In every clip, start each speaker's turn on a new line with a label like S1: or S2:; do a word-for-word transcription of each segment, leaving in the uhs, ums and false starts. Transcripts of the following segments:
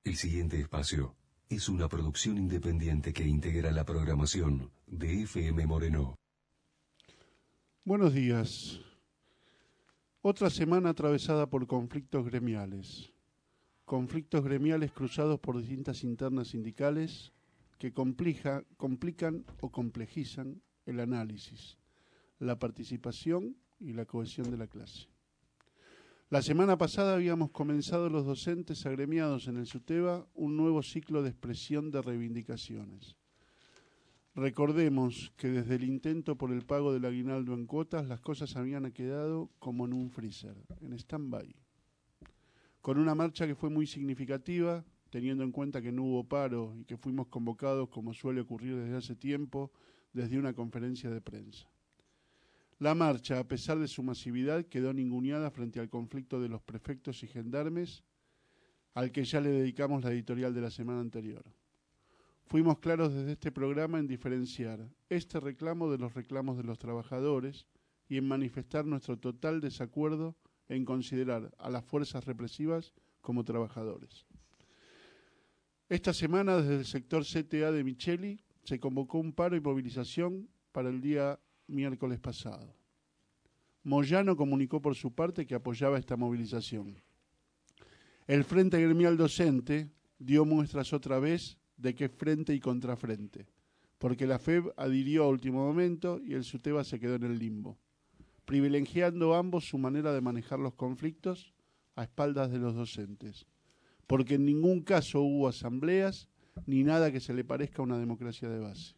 S1: El siguiente espacio es una producción independiente que integra la programación de F M Moreno.
S2: Buenos días. Otra semana atravesada por conflictos gremiales. Conflictos gremiales cruzados por distintas internas sindicales que complica, complican o complejizan el análisis, la participación y la cohesión de la clase. La semana pasada habíamos comenzado los docentes agremiados en el SUTEBA un nuevo ciclo de expresión de reivindicaciones. Recordemos que desde el intento por el pago del aguinaldo en cuotas, las cosas habían quedado como en un freezer, en stand-by. Con una marcha que fue muy significativa, teniendo en cuenta que no hubo paro y que fuimos convocados, como suele ocurrir desde hace tiempo, desde una conferencia de prensa. La marcha, a pesar de su masividad, quedó ninguneada frente al conflicto de los prefectos y gendarmes, al que ya le dedicamos la editorial de la semana anterior. Fuimos claros desde este programa en diferenciar este reclamo de los reclamos de los trabajadores y en manifestar nuestro total desacuerdo en considerar a las fuerzas represivas como trabajadores. Esta semana, desde el sector C T A de Micheli, se convocó un paro y movilización para el día miércoles pasado. Moyano comunicó por su parte que apoyaba esta movilización. El Frente Gremial Docente dio muestras otra vez de que frente y contrafrente, porque la F E B adhirió a último momento y el SUTEBA se quedó en el limbo, privilegiando ambos su manera de manejar los conflictos a espaldas de los docentes, porque en ningún caso hubo asambleas ni nada que se le parezca a una democracia de base.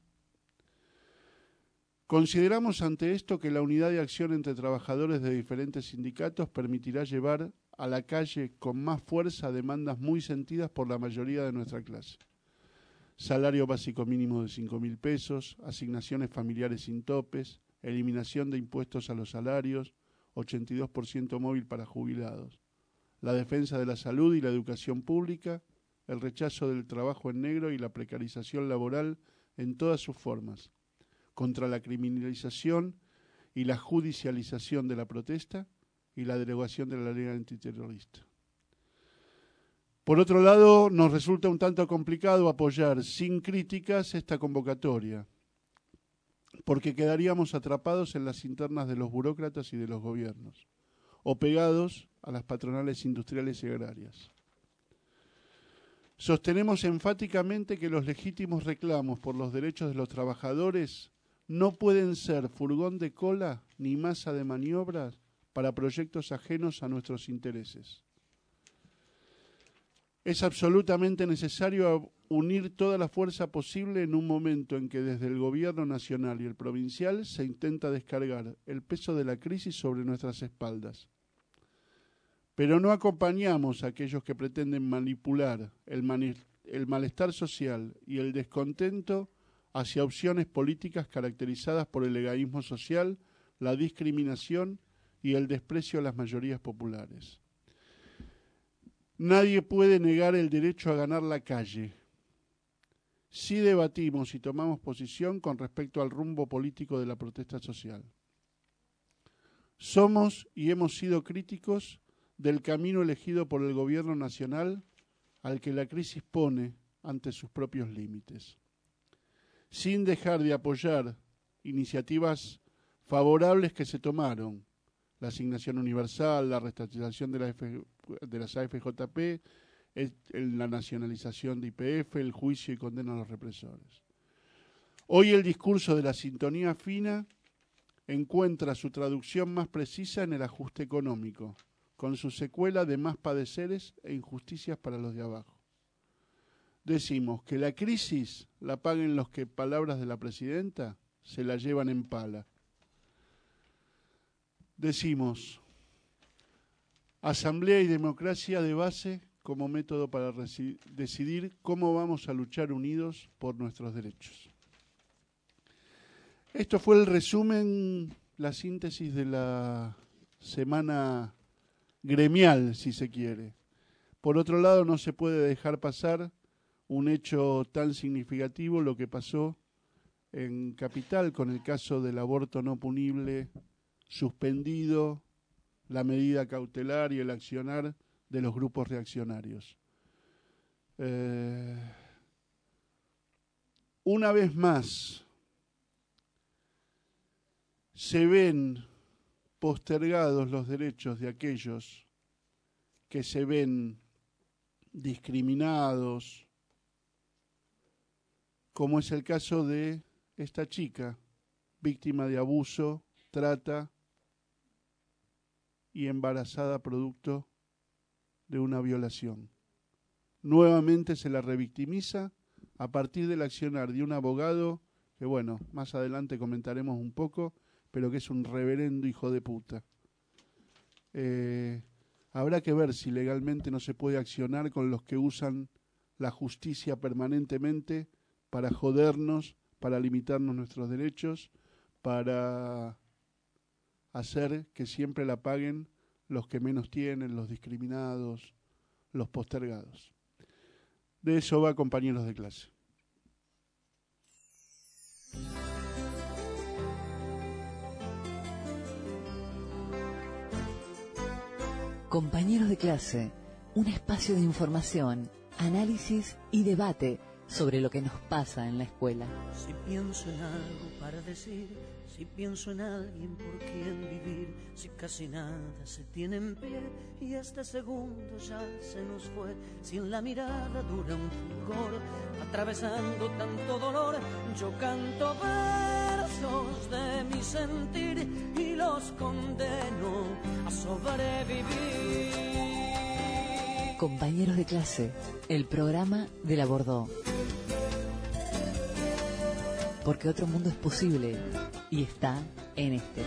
S2: Consideramos ante esto que la unidad de acción entre trabajadores de diferentes sindicatos permitirá llevar a la calle con más fuerza demandas muy sentidas por la mayoría de nuestra clase. Salario básico mínimo de cinco mil pesos, asignaciones familiares sin topes, eliminación de impuestos a los salarios, ochenta y dos por ciento móvil para jubilados, la defensa de la salud y la educación pública, el rechazo del trabajo en negro y la precarización laboral en todas sus formas, contra la criminalización y la judicialización de la protesta y la derogación de la ley antiterrorista. Por otro lado, nos resulta un tanto complicado apoyar sin críticas esta convocatoria, porque quedaríamos atrapados en las internas de los burócratas y de los gobiernos, o pegados a las patronales industriales y agrarias. Sostenemos enfáticamente que los legítimos reclamos por los derechos de los trabajadores no pueden ser furgón de cola ni masa de maniobras para proyectos ajenos a nuestros intereses. Es absolutamente necesario unir toda la fuerza posible en un momento en que desde el gobierno nacional y el provincial se intenta descargar el peso de la crisis sobre nuestras espaldas. Pero no acompañamos a aquellos que pretenden manipular el, mani- el malestar social y el descontento hacia opciones políticas caracterizadas por el egoísmo social, la discriminación y el desprecio a las mayorías populares. Nadie puede negar el derecho a ganar la calle. Sí debatimos y tomamos posición con respecto al rumbo político de la protesta social. Somos y hemos sido críticos del camino elegido por el gobierno nacional al que la crisis pone ante sus propios límites. Sin dejar de apoyar iniciativas favorables que se tomaron, la asignación universal, la reestatización de, la F, de las A F J P, el, el, la nacionalización de Y P F, el juicio y condena a los represores. Hoy el discurso de la sintonía fina encuentra su traducción más precisa en el ajuste económico, con su secuela de más padeceres e injusticias para los de abajo. Decimos que la crisis la paguen los que, palabras de la presidenta, se la llevan en pala. Decimos, asamblea y democracia de base como método para decidir cómo vamos a luchar unidos por nuestros derechos. Esto fue el resumen, la síntesis de la semana gremial, si se quiere. Por otro lado, no se puede dejar pasar un hecho tan significativo, lo que pasó en Capital con el caso del aborto no punible, suspendido, la medida cautelar y el accionar de los grupos reaccionarios. Eh, una vez más, se ven postergados los derechos de aquellos que se ven discriminados, como es el caso de esta chica, víctima de abuso, trata y embarazada producto de una violación. Nuevamente se la revictimiza a partir del accionar de un abogado que, bueno, más adelante comentaremos un poco, pero que es un reverendo hijo de puta. Eh, habrá que ver si legalmente no se puede accionar con los que usan la justicia permanentemente para jodernos, para limitarnos nuestros derechos, para hacer que siempre la paguen los que menos tienen, los discriminados, los postergados. De eso va, compañeros de clase.
S3: Compañeros de clase, un espacio de información, análisis y debate sobre lo que nos pasa en la escuela.
S4: Si pienso en algo para decir, si pienso en alguien por quien vivir, si casi nada se tiene en pie y este segundo ya se nos fue, si en la mirada dura un fulgor, atravesando tanto dolor, yo canto versos de mi sentir y los condeno a sobrevivir.
S3: Compañeros de clase, el programa de la Bordó. Porque otro mundo es posible y está en este.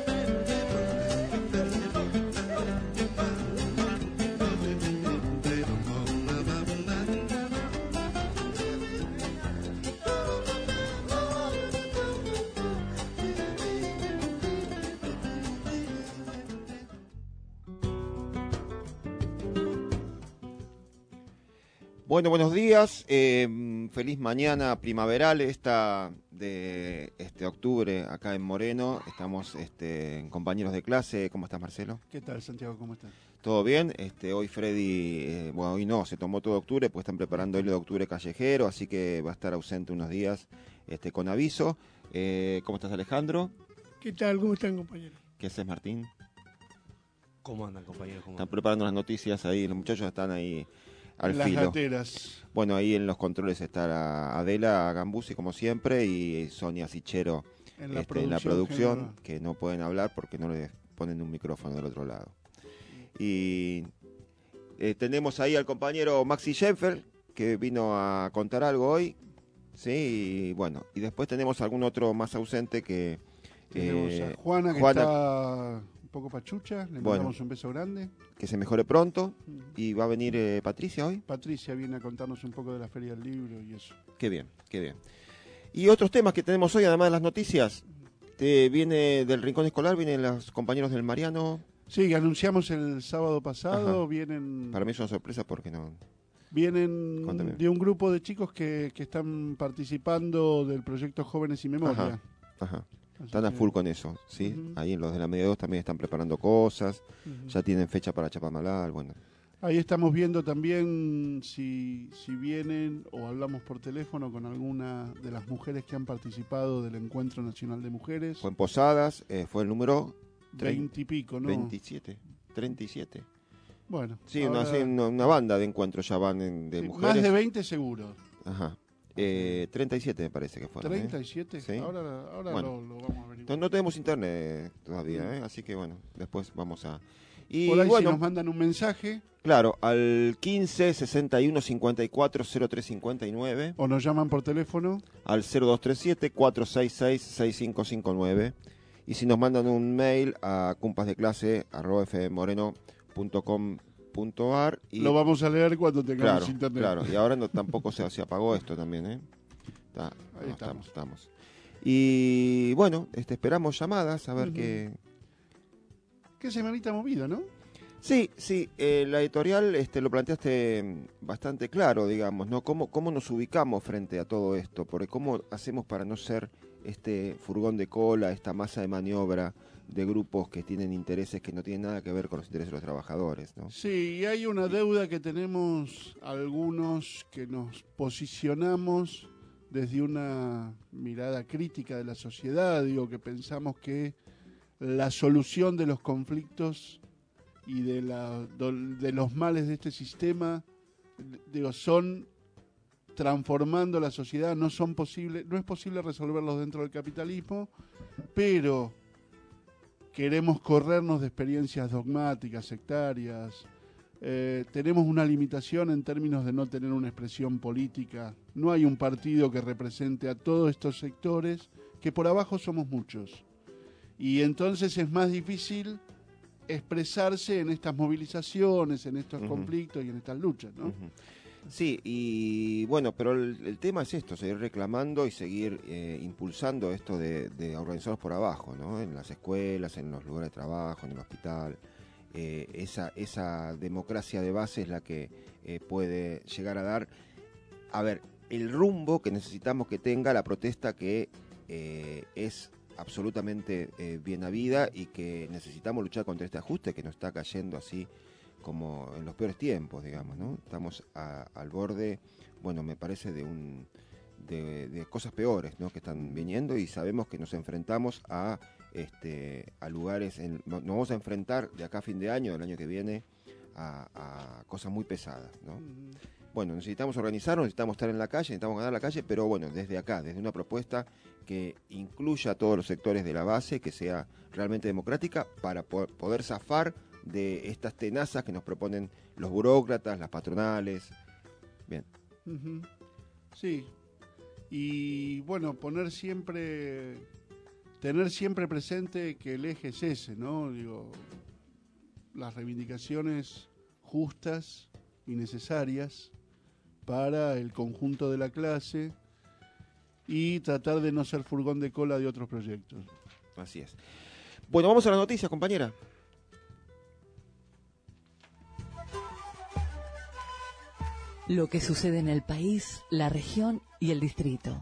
S5: Bueno, buenos días, eh, feliz mañana primaveral esta de este octubre acá en Moreno. Estamos este, compañeros de clase. ¿Cómo estás, Marcelo?
S2: ¿Qué tal, Santiago? ¿Cómo estás?
S5: ¿Todo bien? Este, hoy Freddy, eh, bueno, hoy no, se tomó todo octubre, pues están preparando el de octubre callejero, así que va a estar ausente unos días este, con aviso. Eh, ¿Cómo estás, Alejandro?
S6: ¿Qué tal? ¿Cómo están, compañeros?
S5: ¿Qué haces, Martín?
S7: ¿Cómo andan, compañeros? ¿Cómo
S5: Están
S7: andan?
S5: preparando las noticias ahí, los muchachos están ahí al
S2: Las
S5: filo.
S2: lateras.
S5: Bueno, ahí en los controles está Adela Gambusi, como siempre, y Sonia Sichero
S2: En la
S5: este, en la
S2: producción
S5: producción,
S2: general.
S5: que no pueden hablar porque no le ponen un micrófono del otro lado. Y eh, tenemos ahí al compañero Maxi Schenfeld, que vino a contar algo hoy. Sí, y bueno, y después tenemos algún otro más ausente que...
S2: Tenemos
S5: eh,
S2: a Juana, que
S5: Juana,
S2: está un poco pachucha. Le
S5: Bueno.
S2: mandamos un beso grande.
S5: que se mejore pronto. Y va a venir eh, Patricia hoy.
S2: Patricia viene a contarnos un poco de la Feria del Libro y eso.
S5: Qué bien, qué bien. Y otros temas que tenemos hoy, además de las noticias, te viene del Rincón Escolar, vienen los compañeros del Mariano.
S2: Sí, anunciamos el sábado pasado.
S5: Ajá.
S2: Vienen
S5: Para mí es una sorpresa porque no...
S2: vienen
S5: Cuéntame.
S2: de un grupo de chicos que, que están participando del proyecto Jóvenes y Memoria.
S5: Ajá.
S2: Así
S5: Están a
S2: que-
S5: full con eso, ¿sí?
S2: Ujú.
S5: Ahí en los de la media dos también están preparando cosas,
S2: Ujú.
S5: ya tienen fecha para Chapamalal, bueno.
S2: Ahí estamos viendo también si, si vienen o hablamos por teléfono con alguna de las mujeres que han participado del Encuentro Nacional de Mujeres.
S5: Fue en Posadas, eh, fue el número
S2: Veinte y pico, ¿no?
S5: veintisiete, treinta y siete.
S2: Bueno,
S5: Sí, una,
S2: ahora-
S5: sí, una, una banda de encuentros ya van en- de
S2: sí,
S5: mujeres.
S2: más de veinte seguro.
S5: Ajá. Eh, treinta y siete me parece que fueron. ¿eh?
S2: ¿treinta y siete?
S5: Sí.
S2: Ahora, ahora
S5: Bueno.
S2: lo, lo vamos a ver.
S5: No, no tenemos internet todavía, ¿eh? Así que bueno, después vamos a... Y
S2: Por ahí
S5: bueno,
S2: si nos mandan un mensaje
S5: claro, al quince sesenta y uno cincuenta y cuatro cero tres cincuenta y nueve,
S2: o nos llaman por teléfono.
S5: al cero dos tres siete cuatro seis seis seis cinco cinco nueve, y si nos mandan un mail a compasdeclase arroba fmoreno punto com punto ar y
S2: Lo vamos a leer cuando tengamos
S5: claro,
S2: internet.
S5: claro, y ahora no, tampoco se, se apagó esto también, ¿eh? Está,
S2: Ahí
S5: no,
S2: estamos.
S5: estamos. Y bueno, este, esperamos llamadas a ver
S2: Ujú.
S5: qué...
S2: Qué semanita movida, ¿no?
S5: Sí, sí, eh, la editorial este, lo planteaste mm, bastante claro, digamos, ¿no? ¿Cómo, ¿Cómo nos ubicamos frente a todo esto? Porque ¿cómo hacemos para no ser este furgón de cola, esta masa de maniobra de grupos que tienen intereses que no tienen nada que ver con los intereses de los trabajadores, ¿no?
S2: Sí, y hay una deuda que tenemos algunos que nos posicionamos desde una mirada crítica de la sociedad, digo, que pensamos que la solución de los conflictos y de, la, de los males de este sistema, digo, son transformando la sociedad, no son posibles, no es posible resolverlos dentro del capitalismo, pero queremos corrernos de experiencias dogmáticas, sectarias, eh, tenemos una limitación en términos de no tener una expresión política, no hay un partido que represente a todos estos sectores, que por abajo somos muchos, y entonces es más difícil expresarse en estas movilizaciones, en estos uh-huh. conflictos y en estas luchas, ¿no?
S5: Uh-huh. Sí, y bueno, pero el, el tema es esto, seguir reclamando y seguir eh, impulsando esto de, de organizarnos por abajo, ¿no? En las escuelas, en los lugares de trabajo, en el hospital. Eh, esa, esa democracia de base es la que eh, puede llegar a dar, a ver, el rumbo que necesitamos que tenga la protesta, que eh, es absolutamente eh, bien habida, y que necesitamos luchar contra este ajuste que nos está cayendo así como en los peores tiempos, digamos, ¿no? Estamos a, al borde, bueno, me parece de un de, de cosas peores, ¿no? Que están viniendo, y sabemos que nos enfrentamos a este a lugares, en, nos vamos a enfrentar de acá a fin de año, del año que viene, a, a cosas muy pesadas, ¿no? Uh-huh. Bueno, necesitamos organizarnos, necesitamos estar en la calle, necesitamos ganar la calle, pero bueno, desde acá, desde una propuesta que incluya a todos los sectores de la base, que sea realmente democrática, para po- poder zafar de estas tenazas que nos proponen los burócratas, las patronales. Bien.
S2: Uh-huh. Sí. Y bueno, poner siempre, tener siempre presente que el eje es ese, ¿no? Digo, las reivindicaciones justas y necesarias para el conjunto de la clase, y tratar de no ser furgón de cola de otros proyectos.
S5: Así es. Bueno, vamos a las noticias, compañera.
S3: Lo que sucede en el país, la región y el distrito.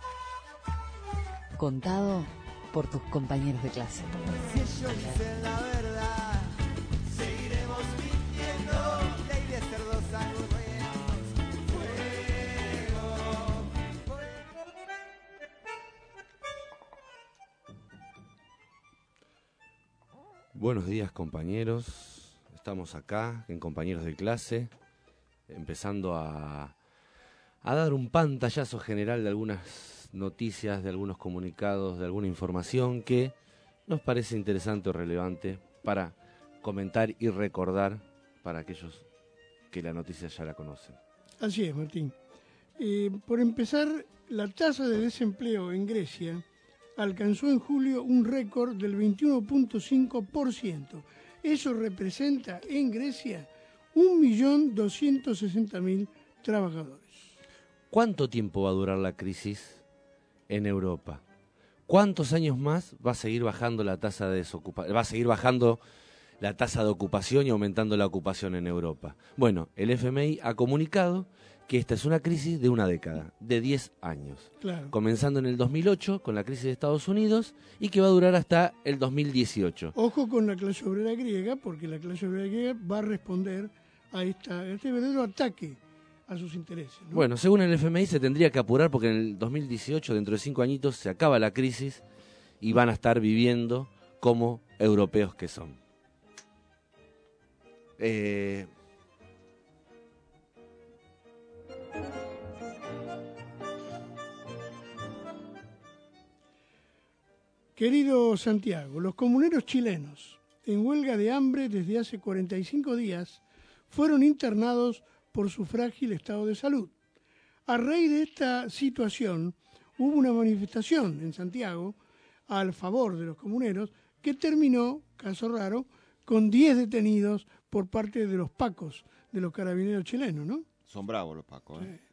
S3: Contado por tus compañeros de clase.
S8: Si ellos dicen la verdad, seguiremos mintiendo. Ley de cerdos aburridos. Fuego.
S7: Buenos días, compañeros. Estamos acá en Compañeros de Clase, empezando a, a dar un pantallazo general de algunas noticias, de algunos comunicados, de alguna información que nos parece interesante o relevante para comentar y recordar para aquellos que la noticia ya la conocen.
S6: Así es, Martín. Eh, por empezar, la tasa de desempleo en Grecia alcanzó en julio un récord del veintiuno punto cinco por ciento. Eso representa en Grecia un millón doscientos sesenta mil trabajadores.
S7: ¿Cuánto tiempo va a durar la crisis en Europa? ¿Cuántos años más va a seguir bajando la tasa de desocupación? Va a seguir bajando la tasa de ocupación y aumentando la ocupación en Europa. Bueno, el F M I ha comunicado que esta es una crisis de una década, de diez años.
S6: Claro.
S7: Comenzando en el dos mil ocho con la crisis de Estados Unidos y que va a durar hasta el dos mil dieciocho.
S6: Ojo con la clase obrera griega, porque la clase obrera griega va a responder a, esta, a este verdadero ataque a sus intereses, ¿no?
S7: Bueno, según el F M I se tendría que apurar porque en el dos mil dieciocho, dentro de cinco añitos, se acaba la crisis y van a estar viviendo como europeos que son. Eh...
S6: Querido Santiago, los comuneros chilenos, en huelga de hambre desde hace cuarenta y cinco días, fueron internados por su frágil estado de salud. A raíz de esta situación, hubo una manifestación en Santiago al favor de los comuneros que terminó, caso raro, con diez detenidos por parte de los pacos, de los carabineros chilenos, ¿no?
S5: Son bravos los pacos, ¿eh? Sí.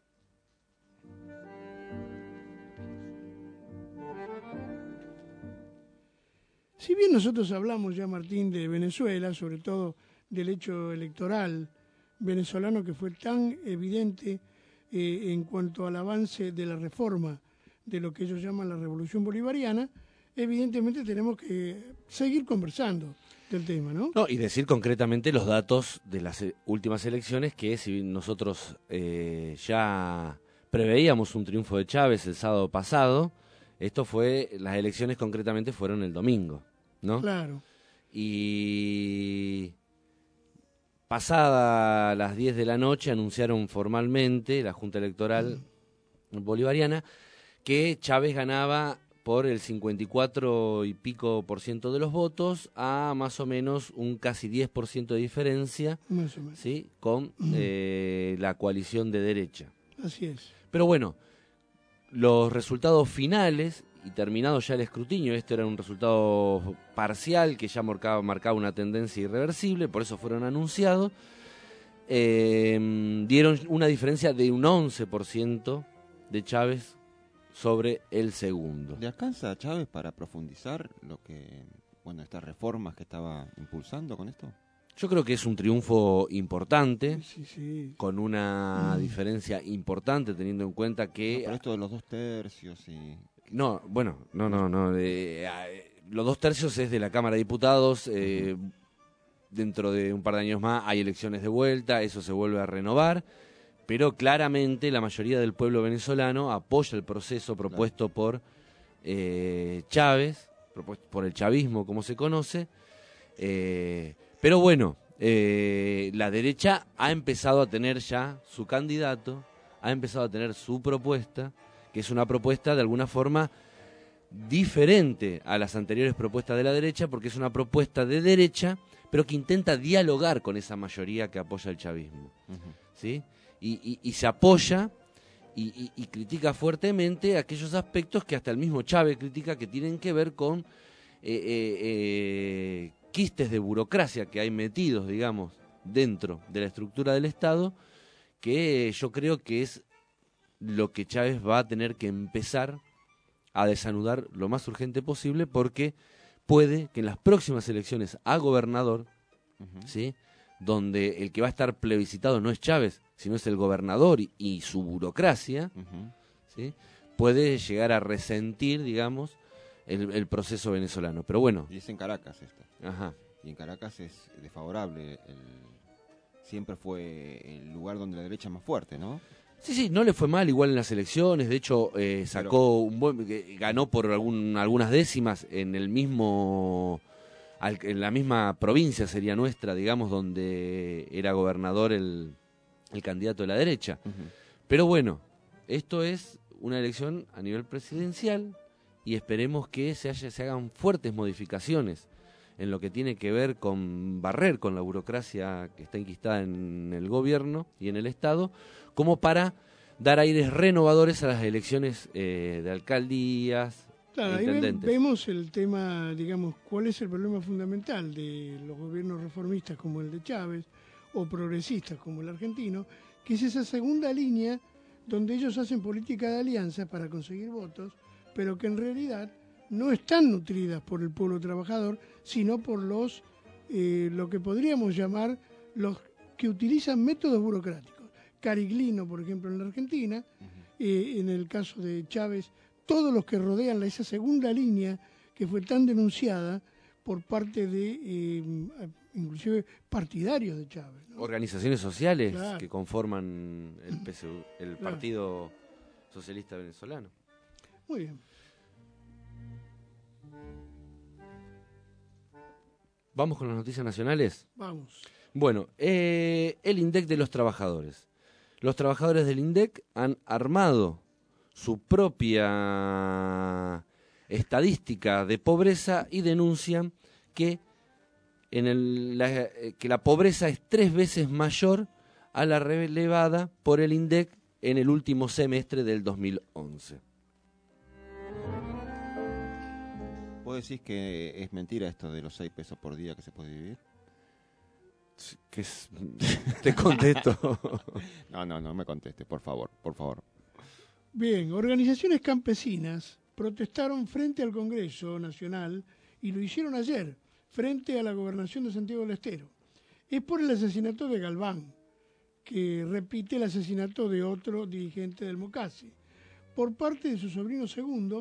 S6: Si bien nosotros hablamos ya, Martín, de Venezuela, sobre todo del hecho electoral venezolano que fue tan evidente eh, en cuanto al avance de la reforma de lo que ellos llaman la revolución bolivariana, evidentemente tenemos que seguir conversando del tema, ¿no?
S7: No, y decir concretamente los datos de las eh, últimas elecciones, que si nosotros eh, ya preveíamos un triunfo de Chávez el sábado pasado, esto fue, las elecciones concretamente fueron el domingo, ¿no?
S6: Claro.
S7: Y pasada las diez de la noche anunciaron formalmente la Junta Electoral Bolivariana que Chávez ganaba por el cincuenta y cuatro y pico por ciento de los votos a más o menos un casi diez por ciento de diferencia,
S6: Más o menos.
S7: ¿sí? Con eh, la coalición de derecha.
S6: Así es.
S7: Pero bueno, los resultados finales, y terminado ya el escrutinio, esto era un resultado parcial que ya marcaba, marcaba una tendencia irreversible, por eso fueron anunciados, eh, dieron una diferencia de un once por ciento de Chávez sobre el segundo.
S5: ¿Le alcanza a Chávez para profundizar lo que, bueno, estas reformas que estaba impulsando con esto?
S7: Yo creo que es un triunfo importante,
S6: Sí, sí.
S7: con una
S6: Mm.
S7: diferencia importante, teniendo en cuenta
S5: No,
S7: que...
S5: por esto de los dos tercios y...
S7: No, bueno, no, no, no. eh, eh, los dos tercios es de la Cámara de Diputados. Eh, dentro de un par de años más hay elecciones de vuelta, eso se vuelve a renovar. Pero claramente la mayoría del pueblo venezolano apoya el proceso propuesto por eh, Chávez, propuesto por el chavismo, como se conoce. Eh, pero bueno, eh, la derecha ha empezado a tener ya su candidato, ha empezado a tener su propuesta, que es una propuesta de alguna forma diferente a las anteriores propuestas de la derecha, porque es una propuesta de derecha, pero que intenta dialogar con esa mayoría que apoya el chavismo,
S5: Ujú.
S7: ¿sí? Y, y, y se apoya y, y, y critica fuertemente aquellos aspectos que hasta el mismo Chávez critica, que tienen que ver con eh, eh, eh, quistes de burocracia que hay metidos, digamos, dentro de la estructura del Estado, que yo creo que es lo que Chávez va a tener que empezar a desanudar lo más urgente posible, porque puede que en las próximas elecciones a gobernador,
S5: Ujú.
S7: ¿sí?, donde el que va a estar plebiscitado no es Chávez, sino es el gobernador y, y su burocracia,
S5: Ujú.
S7: ¿sí?, puede llegar a resentir, digamos, el, el proceso venezolano. Pero bueno,
S5: Y es en Caracas esto.
S7: ajá,
S5: Y en Caracas es desfavorable. El... Siempre fue el lugar donde la derecha es más fuerte, ¿no?
S7: sí, sí, no le fue mal igual en las elecciones, de hecho eh, sacó un buen, que ganó por algún, algunas décimas en el mismo, al- en la misma provincia sería nuestra, digamos, donde era gobernador el, el candidato de la derecha.
S5: Ujú.
S7: Pero bueno, esto es una elección a nivel presidencial y esperemos que se, haya, se hagan fuertes modificaciones en lo que tiene que ver con barrer con la burocracia que está enquistada en el gobierno y en el Estado, como para dar aires renovadores a las elecciones eh, de alcaldías,
S6: Claro,
S7: e
S6: ahí ve-
S7: intendentes.
S6: vemos el tema, digamos, cuál es el problema fundamental de los gobiernos reformistas como el de Chávez o progresistas como el argentino, que es esa segunda línea donde ellos hacen política de alianza para conseguir votos, pero que en realidad no están nutridas por el pueblo trabajador, sino por los, eh, lo que podríamos llamar los que utilizan métodos burocráticos. Cariglino, por ejemplo, en la Argentina, eh, en el caso de Chávez, todos los que rodean esa segunda línea que fue tan denunciada por parte de, eh, inclusive, partidarios de Chávez, ¿no?
S7: Organizaciones sociales
S6: Claro.
S7: que conforman el, P S U, el
S6: Claro.
S7: Partido Socialista Venezolano.
S6: Muy bien.
S7: Vamos con las noticias nacionales.
S6: Vamos.
S7: Bueno, eh, el INDEC de los trabajadores. Los trabajadores del INDEC han armado su propia estadística de pobreza y denuncian que, en el, la, eh, que la pobreza es tres veces mayor a la relevada por el INDEC en el último semestre del dos mil once.
S5: ¿Vos decís que es mentira esto de los seis pesos por día que se puede vivir?
S7: Que es, te contesto.
S5: No, no, no me conteste, por favor, por favor.
S6: Bien, organizaciones campesinas protestaron frente al Congreso Nacional y lo hicieron ayer, frente a la gobernación de Santiago del Estero. Es por el asesinato de Galván, que repite el asesinato de otro dirigente del Mocasi, por parte de su sobrino segundo,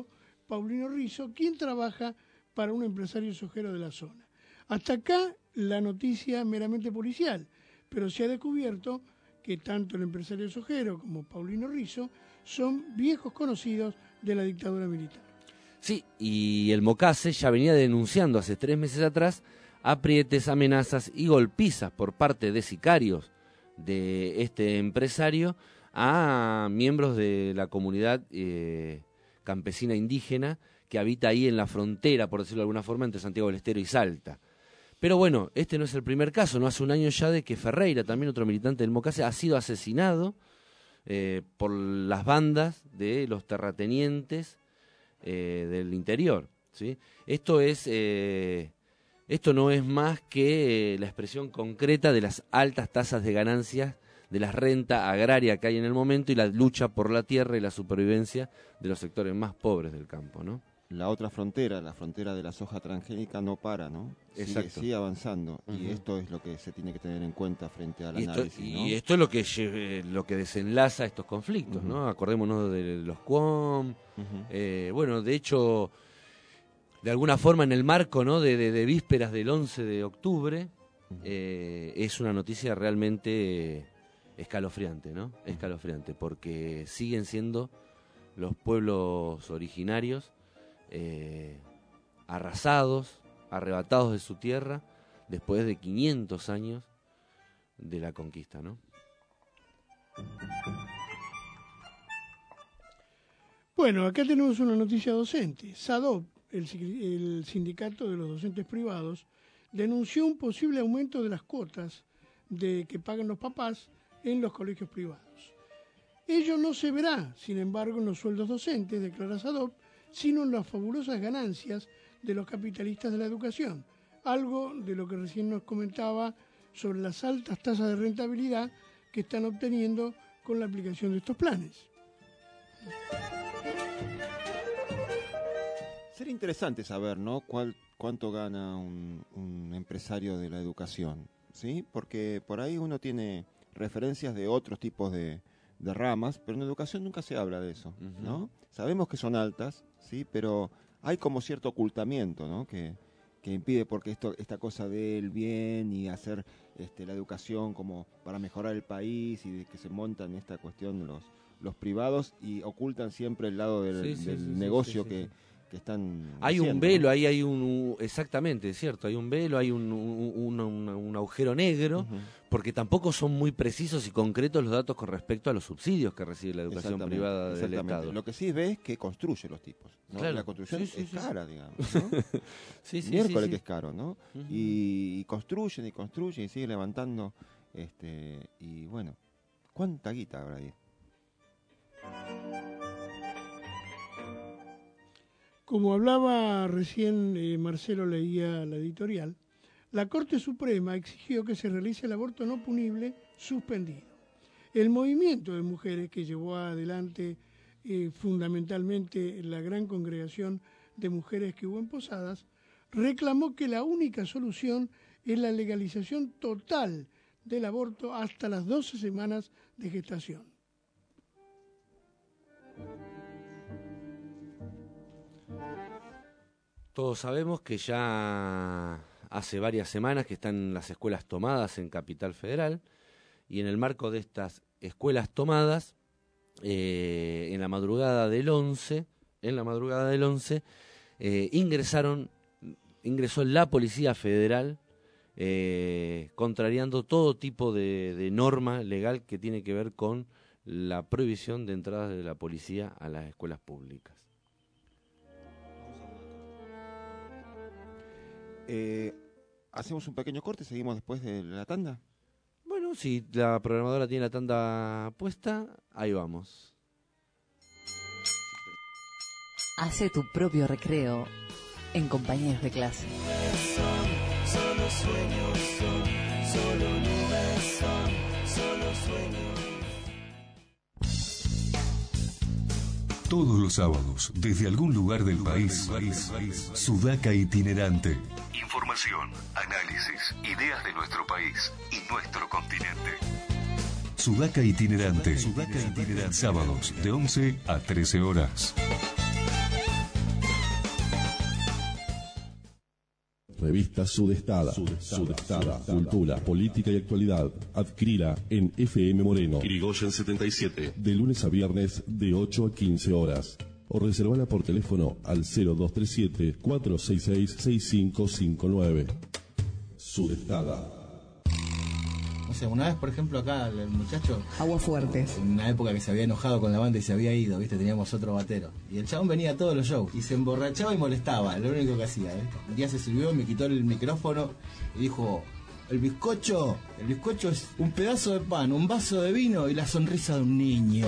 S6: Paulino Rizzo, quien trabaja para un empresario sojero de la zona. Hasta acá la noticia meramente policial, pero se ha descubierto que tanto el empresario sojero como Paulino Rizzo son viejos conocidos de la dictadura militar.
S7: Sí, y el Mocase ya venía denunciando hace tres meses atrás aprietes, amenazas y golpizas por parte de sicarios de este empresario a miembros de la comunidad eh, campesina indígena que habita ahí en la frontera, por decirlo de alguna forma, entre Santiago del Estero y Salta. Pero bueno, este no es el primer caso, no hace un año ya de que Ferreira, también otro militante del Mocase, ha sido asesinado eh, por las bandas de los terratenientes eh, del interior, ¿sí? Esto es... Eh, Esto no es más que la expresión concreta de las altas tasas de ganancias de la renta agraria que hay en el momento y la lucha por la tierra y la supervivencia de los sectores más pobres del campo, ¿no?
S5: La otra frontera, la frontera de la soja transgénica no para, ¿no? Sigue, sigue avanzando. Uh-huh. Y esto es lo que se tiene que tener en cuenta frente al
S7: y esto,
S5: análisis, ¿no?
S7: Y esto es lo que, eh, lo que desenlaza estos conflictos, uh-huh. ¿no? Acordémonos de los Cuom. Uh-huh. Eh, bueno, de hecho... De alguna forma, en el marco, ¿no? de, de, de vísperas del once de octubre, eh, es una noticia realmente escalofriante, ¿no? Escalofriante, porque siguen siendo los pueblos originarios eh, arrasados, arrebatados de su tierra, después de quinientos años de la conquista, ¿no?
S6: Bueno, acá tenemos una noticia docente. SADOP, El, el sindicato de los docentes privados, denunció un posible aumento de las cuotas de que pagan los papás en los colegios privados. Ello no se verá, sin embargo, en los sueldos docentes, declara SADOP, sino en las fabulosas ganancias de los capitalistas de la educación, algo de lo que recién nos comentaba sobre las altas tasas de rentabilidad que están obteniendo con la aplicación de estos planes.
S5: Sería interesante saber, ¿no? Cuál, cuánto gana un, un empresario de la educación, ¿sí? Porque por ahí uno tiene referencias de otros tipos de, de ramas, pero en educación nunca se habla de eso, uh-huh. ¿no? Sabemos que son altas, ¿sí? Pero hay como cierto ocultamiento, ¿no? Que, que impide, porque esto, esta cosa del bien y hacer este, la educación como para mejorar el país y de que se montan esta cuestión de los, los privados y ocultan siempre el lado del,
S7: sí, sí,
S5: del
S7: sí,
S5: negocio
S7: sí, sí,
S5: que...
S7: sí.
S5: que están
S7: hay
S5: haciendo,
S7: un velo,
S5: ¿no?
S7: ahí hay un, exactamente, cierto, hay un velo, hay un, un, un, un agujero negro, uh-huh. porque tampoco son muy precisos y concretos los datos con respecto a los subsidios que recibe la educación privada del Estado.
S5: Lo que sí ves es que construye los tipos, ¿no?
S7: Claro.
S5: La construcción
S7: sí, sí,
S5: es
S7: sí.
S5: cara, digamos, ¿no?
S7: sí, sí,
S5: Miércoles
S7: sí, sí.
S5: que es caro, ¿no? Uh-huh. Y, y construyen y construyen y siguen levantando, este y bueno, ¿cuánta guita habrá ahí?
S6: Como hablaba recién eh, Marcelo, leía la editorial, la Corte Suprema exigió que se realice el aborto no punible suspendido. El movimiento de mujeres que llevó adelante eh, fundamentalmente la gran congregación de mujeres que hubo en Posadas, reclamó que la única solución es la legalización total del aborto hasta las doce semanas de gestación.
S7: Todos sabemos que ya hace varias semanas que están las escuelas tomadas en Capital Federal y en el marco de estas escuelas tomadas, eh, en la madrugada del once, en la madrugada del once, eh, ingresaron, ingresó la Policía Federal eh, contrariando todo tipo de, de norma legal que tiene que ver con la prohibición de entrada de la policía a las escuelas públicas.
S5: Eh, ¿Hacemos un pequeño corte? ¿Seguimos después de la tanda?
S7: Bueno, si la programadora tiene la tanda puesta, ahí vamos.
S3: Hace tu propio recreo en compañeros de clase.
S8: Son solo sueños, son solo nubes, son solo sueños.
S1: Todos los sábados, desde algún lugar del país, Sudaca Itinerante. Información, análisis, ideas de nuestro país y nuestro continente. Sudaca Itinerante. Sudaca Itinerante. Sábados de once a trece horas.
S9: Revista Sudestada. Sudestada. Cultura, política y actualidad. Adquirila en F M Moreno.
S1: Irigoyen setenta y siete.
S9: De lunes a viernes de ocho a quince horas. O reservala por teléfono al cero dos tres siete, cuatro seis seis, seis cinco cinco nueve. Sudestada.
S10: O sea, una vez, por ejemplo, acá el muchacho...
S11: Aguafuertes.
S10: En una época que se había enojado con la banda y se había ido, ¿viste? Teníamos otro batero. Y el chabón venía a todos los shows. Y se emborrachaba y molestaba, lo único que hacía, ¿eh? Un día se sirvió, me quitó el micrófono y dijo... El bizcocho, el bizcocho es un pedazo de pan, un vaso de vino y la sonrisa de un niño.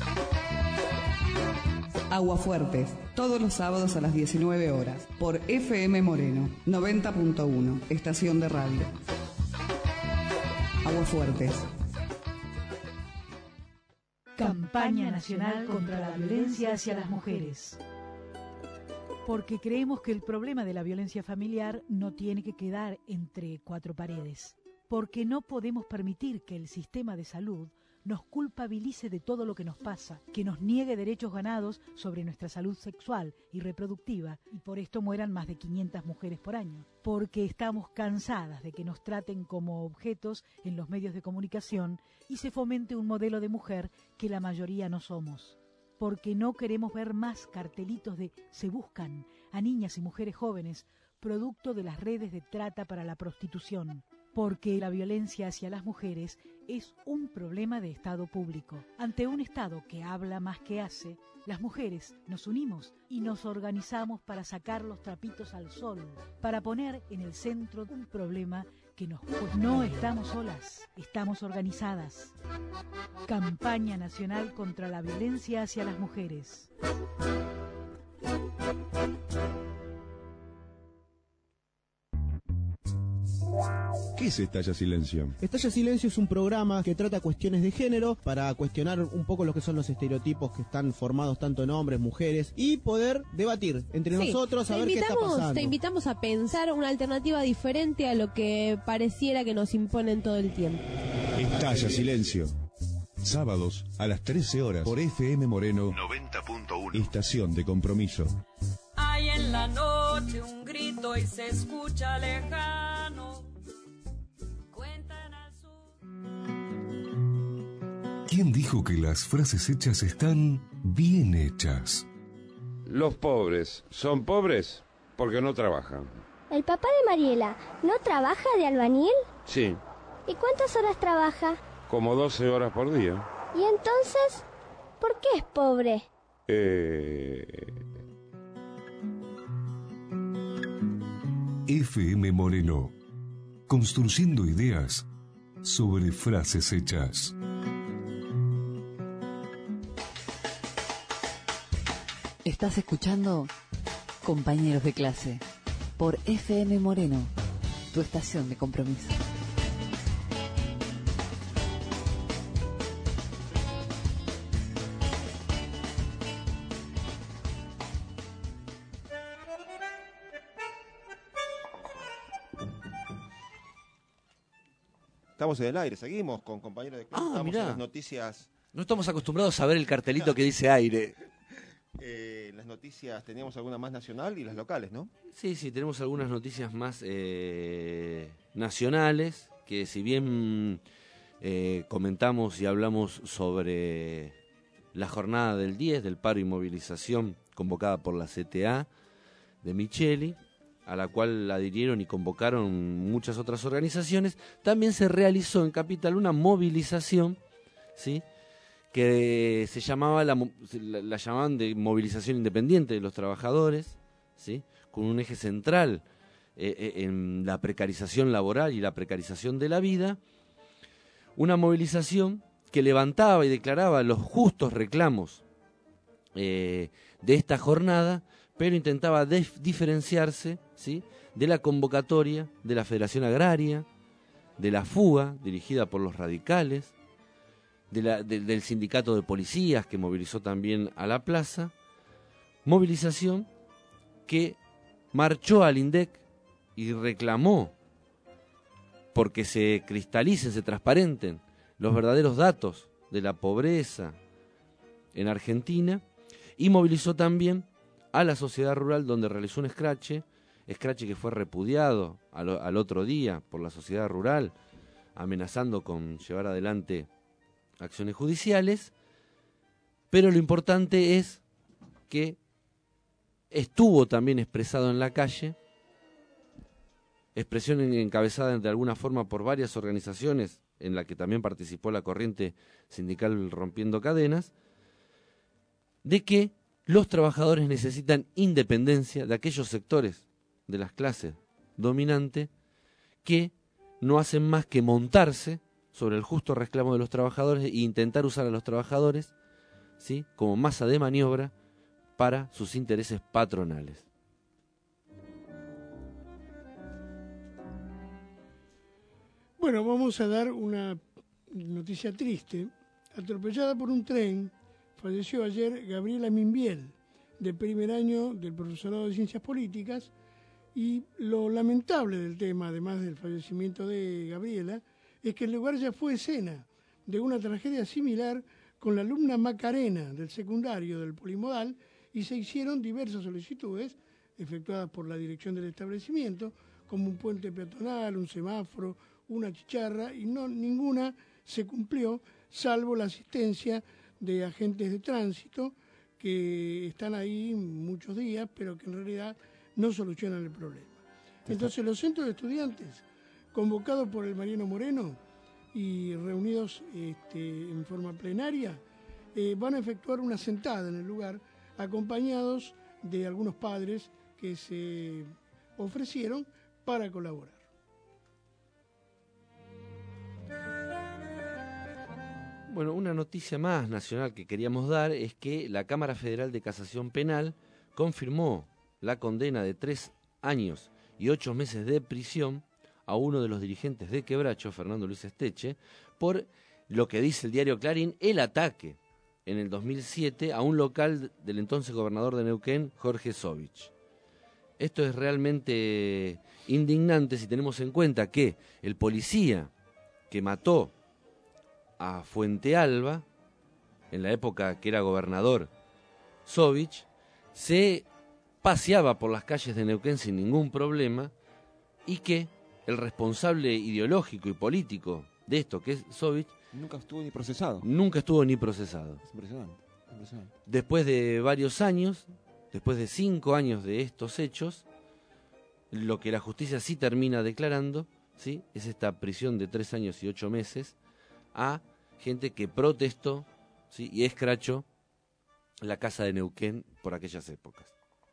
S11: Aguafuertes, todos los sábados a las diecinueve horas, por F M Moreno, noventa punto uno, estación de radio. Aguafuertes.
S12: Campaña Nacional contra la Violencia hacia las Mujeres. Porque creemos que el problema de la violencia familiar no tiene que quedar entre cuatro paredes. Porque no podemos permitir que el sistema de salud nos culpabilice de todo lo que nos pasa, que nos niegue derechos ganados sobre nuestra salud sexual y reproductiva, y por esto mueran más de quinientas mujeres por año. Porque estamos cansadas de que nos traten como objetos en los medios de comunicación y se fomente un modelo de mujer que la mayoría no somos. Porque no queremos ver más cartelitos de se buscan a niñas y mujeres jóvenes, producto de las redes de trata para la prostitución. Porque la violencia hacia las mujeres es un problema de Estado público. Ante un Estado que habla más que hace, las mujeres nos unimos y nos organizamos para sacar los trapitos al sol, para poner en el centro un problema que nos... Pues no estamos solas, estamos organizadas. Campaña Nacional contra la Violencia hacia las Mujeres.
S13: ¿Qué es Estalla Silencio?
S14: Estalla Silencio es un programa que trata cuestiones de género para cuestionar un poco lo que son los estereotipos que están formados tanto en hombres, mujeres y poder debatir entre
S15: sí,
S14: nosotros a ver qué está pasando.
S15: Te invitamos a pensar una alternativa diferente a lo que pareciera que nos imponen todo el tiempo.
S13: Estalla Silencio. Sábados a las trece horas por F M Moreno
S1: noventa punto uno.
S13: Estación de compromiso.
S16: Hay en la noche un grito y se escucha lejano.
S1: ¿Quién dijo que las frases hechas están bien hechas?
S17: Los pobres son pobres porque no trabajan.
S18: ¿El papá de Mariela no trabaja de albañil?
S17: Sí.
S18: ¿Y cuántas horas trabaja?
S17: Como doce horas por día.
S18: ¿Y entonces por qué es pobre?
S17: Eh...
S1: F M Moreno, construyendo ideas sobre frases hechas.
S3: Estás escuchando Compañeros de Clase por F M Moreno, tu estación de compromiso.
S5: Estamos en el aire, seguimos con compañeros de clase.
S7: Ah,
S5: estamos
S7: mirá.
S5: en las noticias.
S7: No estamos acostumbrados a ver el cartelito que dice aire.
S5: Eh, las noticias, teníamos alguna más nacional y las locales, ¿no?
S7: Sí, sí, tenemos algunas noticias más eh, nacionales, que si bien eh, comentamos y hablamos sobre la jornada del diez, del paro y movilización convocada por la C T A de Micheli, a la cual adhirieron y convocaron muchas otras organizaciones, también se realizó en Capital una movilización, ¿sí?, que se llamaba la, la, la llamaban de movilización independiente de los trabajadores, ¿sí?, con un eje central eh, en la precarización laboral y la precarización de la vida, una movilización que levantaba y declaraba los justos reclamos eh, de esta jornada, pero intentaba diferenciarse, ¿sí?, de la convocatoria de la Federación Agraria, de la fuga dirigida por los radicales, de la, de, del sindicato de policías que movilizó también a la plaza, movilización que marchó al INDEC y reclamó porque se cristalicen, se transparenten los verdaderos datos de la pobreza en Argentina, y movilizó también a la sociedad rural, donde realizó un escrache Scratchy que fue repudiado al, al otro día por la sociedad rural, amenazando con llevar adelante acciones judiciales, pero lo importante es que estuvo también expresado en la calle, expresión encabezada de alguna forma por varias organizaciones, en la que también participó la corriente sindical Rompiendo Cadenas, de que los trabajadores necesitan independencia de aquellos sectores de las clases dominantes que no hacen más que montarse sobre el justo reclamo de los trabajadores e intentar usar a los trabajadores, ¿sí?, como masa de maniobra para sus intereses patronales.
S6: Bueno, vamos a dar una noticia triste. Atropellada por un tren, falleció ayer Gabriela Minbiel, de primer año del profesorado de Ciencias Políticas, y lo lamentable del tema, además del fallecimiento de Gabriela, es que el lugar ya fue escena de una tragedia similar con la alumna Macarena del secundario del Polimodal, y se hicieron diversas solicitudes efectuadas por la dirección del establecimiento, como un puente peatonal, un semáforo, una chicharra, y no ninguna se cumplió, salvo la asistencia de agentes de tránsito que están ahí muchos días, pero que en realidad no solucionan el problema. Entonces los centros de estudiantes, convocados por el Mariano Moreno y reunidos este, en forma plenaria, eh, van a efectuar una sentada en el lugar, acompañados de algunos padres que se ofrecieron para colaborar.
S7: Bueno, una noticia más nacional que queríamos dar es que la Cámara Federal de Casación Penal confirmó la condena de tres años y ocho meses de prisión a uno de los dirigentes de Quebracho, Fernando Luis Esteche, por lo que dice el diario Clarín, el ataque en el dos mil siete a un local del entonces gobernador de Neuquén, Jorge Sovich. Esto es realmente indignante si tenemos en cuenta que el policía que mató a Fuente Alba, en la época que era gobernador Sovich, se paseaba por las calles de Neuquén sin ningún problema, y que el responsable ideológico y político de esto, que es Sovich,
S5: nunca estuvo ni procesado.
S7: Nunca estuvo ni procesado.
S5: Es impresionante, impresionante.
S7: Después de varios años, después de cinco años de estos hechos, lo que la justicia sí termina declarando, ¿sí?, es esta prisión de tres años y ocho meses a gente que protestó, ¿sí?, y escrachó la casa de Neuquén por aquellas épocas.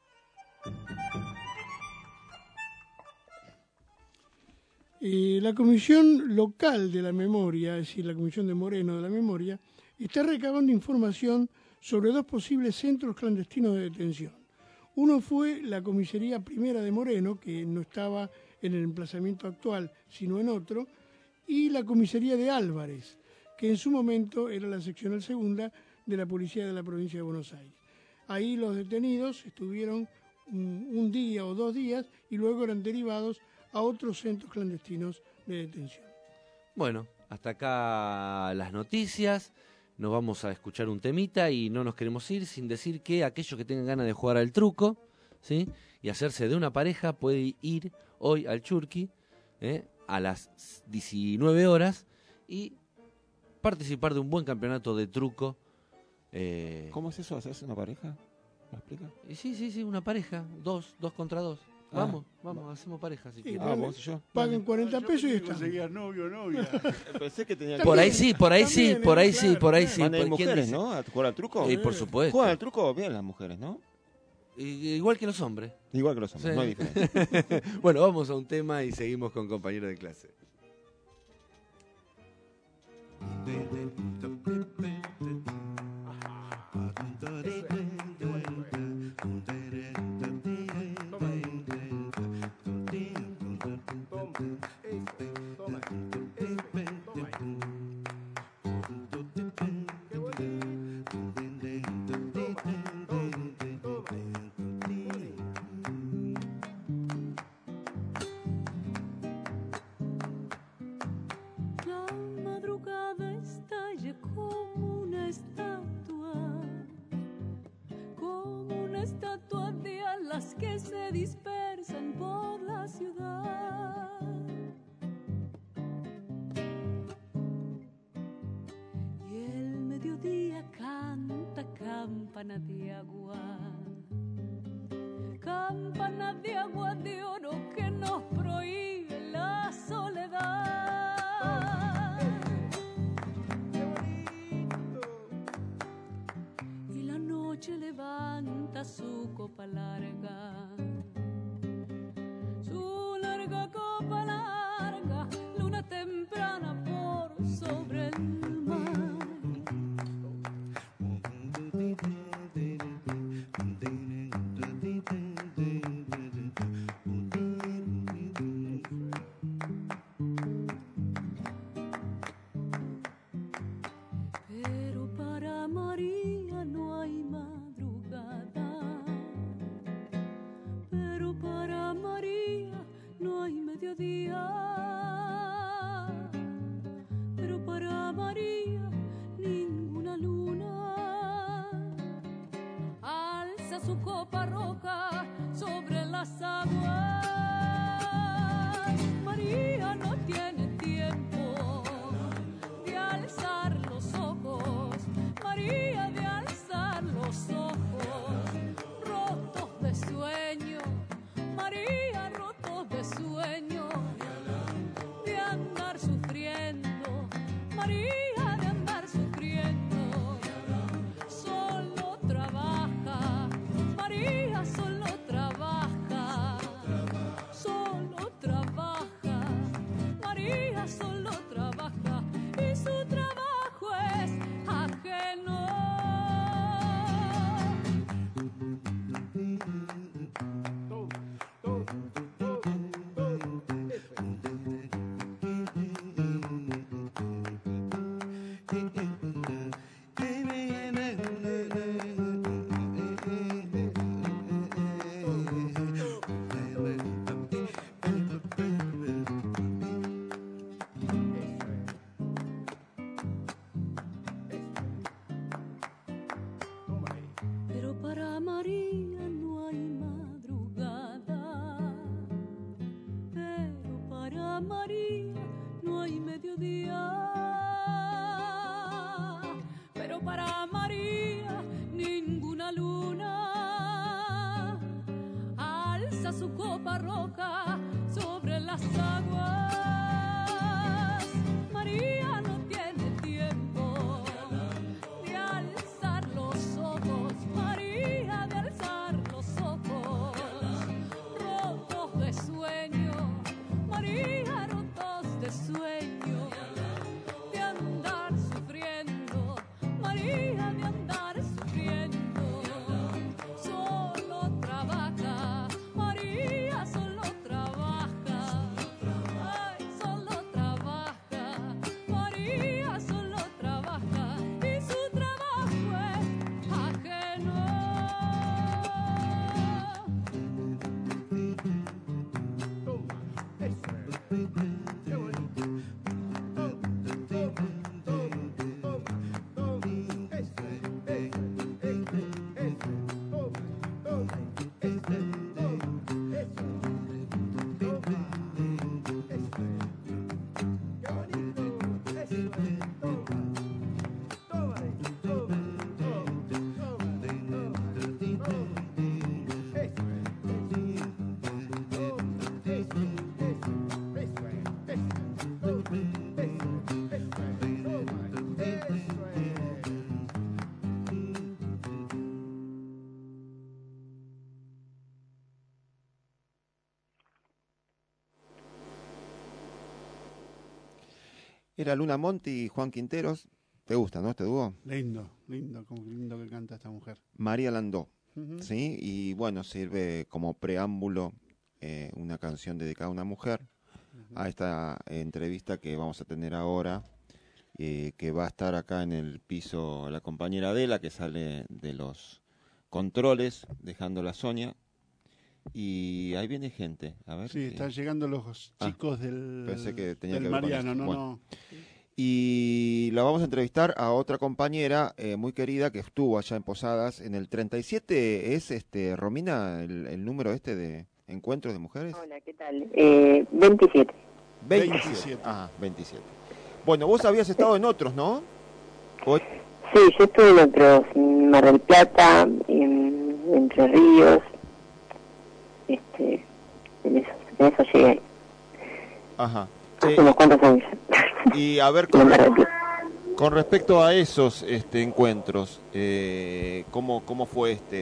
S6: Eh, la Comisión Local de la Memoria, es decir, la Comisión de Moreno de la Memoria, está recabando información sobre dos posibles centros clandestinos de detención. Uno fue la Comisaría Primera de Moreno, que no estaba en el emplazamiento actual, sino en otro, y la Comisaría de Álvarez, que en su momento era la seccional segunda de la Policía de la Provincia de Buenos Aires. Ahí los detenidos estuvieron un, un día o dos días y luego eran derivados a otros centros clandestinos de detención.
S7: Bueno, hasta acá las noticias. Nos vamos a escuchar un temita y no nos queremos ir sin decir que aquellos que tengan ganas de jugar al truco, ¿sí?, y hacerse de una pareja, puede ir hoy al Churqui, ¿eh?, a las diecinueve horas y participar de un buen campeonato de truco. Eh...
S5: ¿Cómo es eso? ¿Hacerse una pareja? ¿Me explica?
S7: Sí, sí, sí, una pareja, dos, dos contra dos.
S5: Ah.
S7: Vamos, vamos, hacemos pareja. Si
S6: Sí,
S7: ah,
S6: paguen,
S7: vos y yo.
S6: paguen cuarenta pesos y está.
S2: Conseguías novio o novia.
S5: Pensé que tenía
S7: Por ahí sí, por ahí sí, por ahí sí, por ahí sí.
S5: Van a ir
S7: ¿Quién
S5: mujeres,
S7: dice?
S5: ¿no? A jugar al truco.
S7: Eh, por supuesto.
S5: Juegan al truco bien las mujeres, ¿no?
S7: I- Igual que los hombres.
S5: Igual que los hombres,
S7: Sí.
S5: no hay diferencia.
S7: Bueno, vamos a un tema y seguimos con compañeros de clase.
S16: La madrugada estalle como una estatua, como una estatua de alas que se dispersan por esta campana de agua, campana de agua de oro que nos prohíbe la soledad. Y la noche levanta su copa larga, su larga copa larga, luna temprana por sobre el mar. Pero para María no hay madrugada, pero para María no hay mediodía, pero para María ninguna luna alza su copa roja sobre las aguas. María no tiene tiempo de alzar los ojos, María de alzar los ojos, rotos de sueño, María rotos de sueño, de andar sufriendo, María de andar sufriendo, solo trabaja, María solo trabaja, solo trabaja, María solo trabaja y su trabajo es ajeno. Pero para María no hay madrugada, pero para María no hay mediodía, pero para María ninguna luna alza su copa roja sobre las aguas. María no tiene tiempo de alzar los ojos, María de alzar los ojos, rotos de sueño, María rotos de sueño, de andar sufriendo, María de andar sufriendo, solo trabaja, María solo trabaja, ay, solo trabaja, María solo trabaja y su trabajo es ajeno.
S5: Era Luna Monti y Juan Quinteros. ¿Te gusta, no, este dúo?
S2: Lindo, lindo, como lindo que canta esta mujer.
S5: María Landó,
S2: Ujú.
S5: ¿sí? Y bueno, sirve como preámbulo eh, una canción dedicada a una mujer, a esta entrevista que vamos a tener ahora, eh, que va a estar acá en el piso la compañera Adela, que sale de los controles, dejando la Sonia. Y ahí viene gente, a ver.
S2: Sí,
S5: si-
S2: están llegando los
S5: Ah,
S2: chicos del,
S5: pensé que tenía
S2: del
S5: que ver con
S2: Mariano,
S5: esto.
S2: no,
S5: Bueno.
S2: no.
S5: Y la vamos a entrevistar a otra compañera eh, muy querida que estuvo allá en Posadas. En el treinta y siete es, este Romina, el, el número este de encuentros de mujeres.
S19: Hola, ¿qué tal? Eh, veintisiete.
S5: veintisiete. Ah, veintisiete. Bueno, vos habías estado en otros, ¿no? O-
S19: Sí, yo estuve en otros. en Mar del Plata, en Entre Ríos, este, en eso, en eso llegué.
S5: Ajá.
S19: Hace
S5: Eh,
S19: unos cuantos años.
S5: y a ver, con, con respecto a esos este, encuentros, eh, ¿cómo, ¿cómo fue este?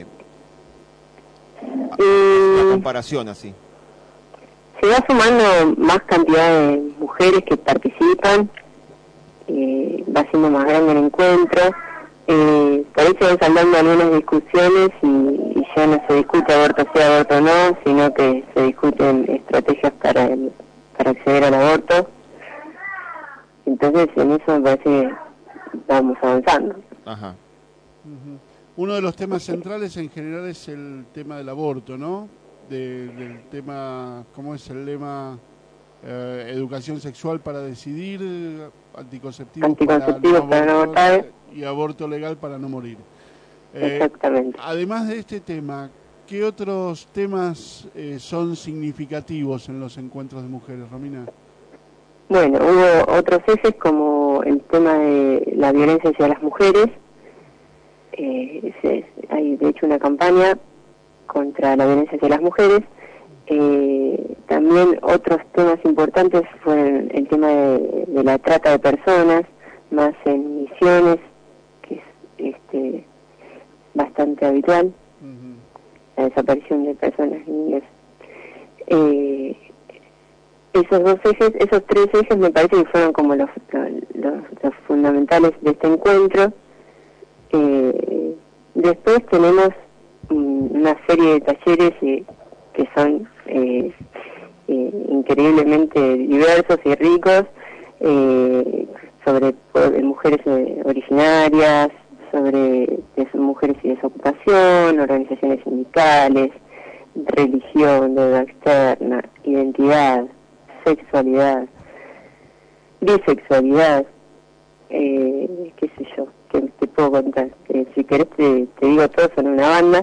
S5: La comparación así.
S19: Se va sumando más cantidad de mujeres que participan, eh, va siendo más grande el encuentro, eh, por ahí se van saldando algunas discusiones y, y ya no se discute aborto sí, aborto no, sino que se discuten estrategias para el, para acceder al aborto. Entonces en eso me parece que vamos avanzando.
S5: Ajá.
S2: Ujú. Uno de los temas centrales en general es el tema del aborto, ¿no? De, del tema, ¿cómo es el lema? Eh, educación sexual para decidir, anticonceptivos,
S19: Anticonceptivos para no abortar
S2: y aborto legal para no morir. Eh,
S19: Exactamente.
S2: Además de este tema, ¿qué otros temas eh, son significativos en los encuentros de mujeres, Romina?
S19: Bueno, hubo otros ejes como el tema de la violencia hacia las mujeres. Eh, se, hay de hecho una campaña contra la violencia hacia las mujeres. Eh, también otros temas importantes fueron el tema de, de la trata de personas, más en Misiones, que es este bastante habitual, uh-huh. La desaparición de personas, niñas. Eh, esos dos ejes, esos tres ejes me parece que fueron como los, los, los fundamentales de este encuentro. Eh, después tenemos um, una serie de talleres eh, que son eh, eh, increíblemente diversos y ricos, eh, sobre de mujeres eh, originarias, sobre des, mujeres y desocupación, organizaciones sindicales, religión, deuda externa, identidad, sexualidad, bisexualidad, eh, qué sé yo, que te puedo contar. Eh, si querés te, te digo todo, son una banda.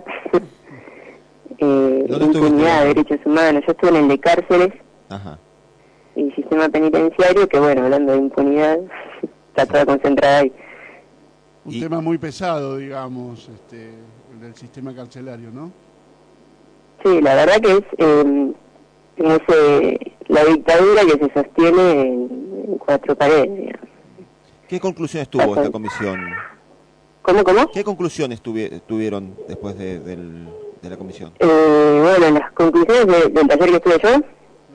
S19: eh, impunidad, derechos humanos. Yo estuve en el de cárceles. Ajá. Y sistema penitenciario, que bueno, hablando de impunidad, está toda concentrada ahí.
S2: Un y... tema muy pesado, digamos, este, el del sistema carcelario, ¿no?
S19: Sí, la verdad que es eh, ese, la dictadura que se sostiene en, en cuatro paredes, digamos.
S5: ¿Qué conclusiones tuvo esta comisión?
S19: ¿Cómo, cómo?
S5: ¿Qué conclusiones tuvi tuvieron después de, del, de la comisión?
S19: Eh, bueno, las conclusiones de, del taller que estuve yo.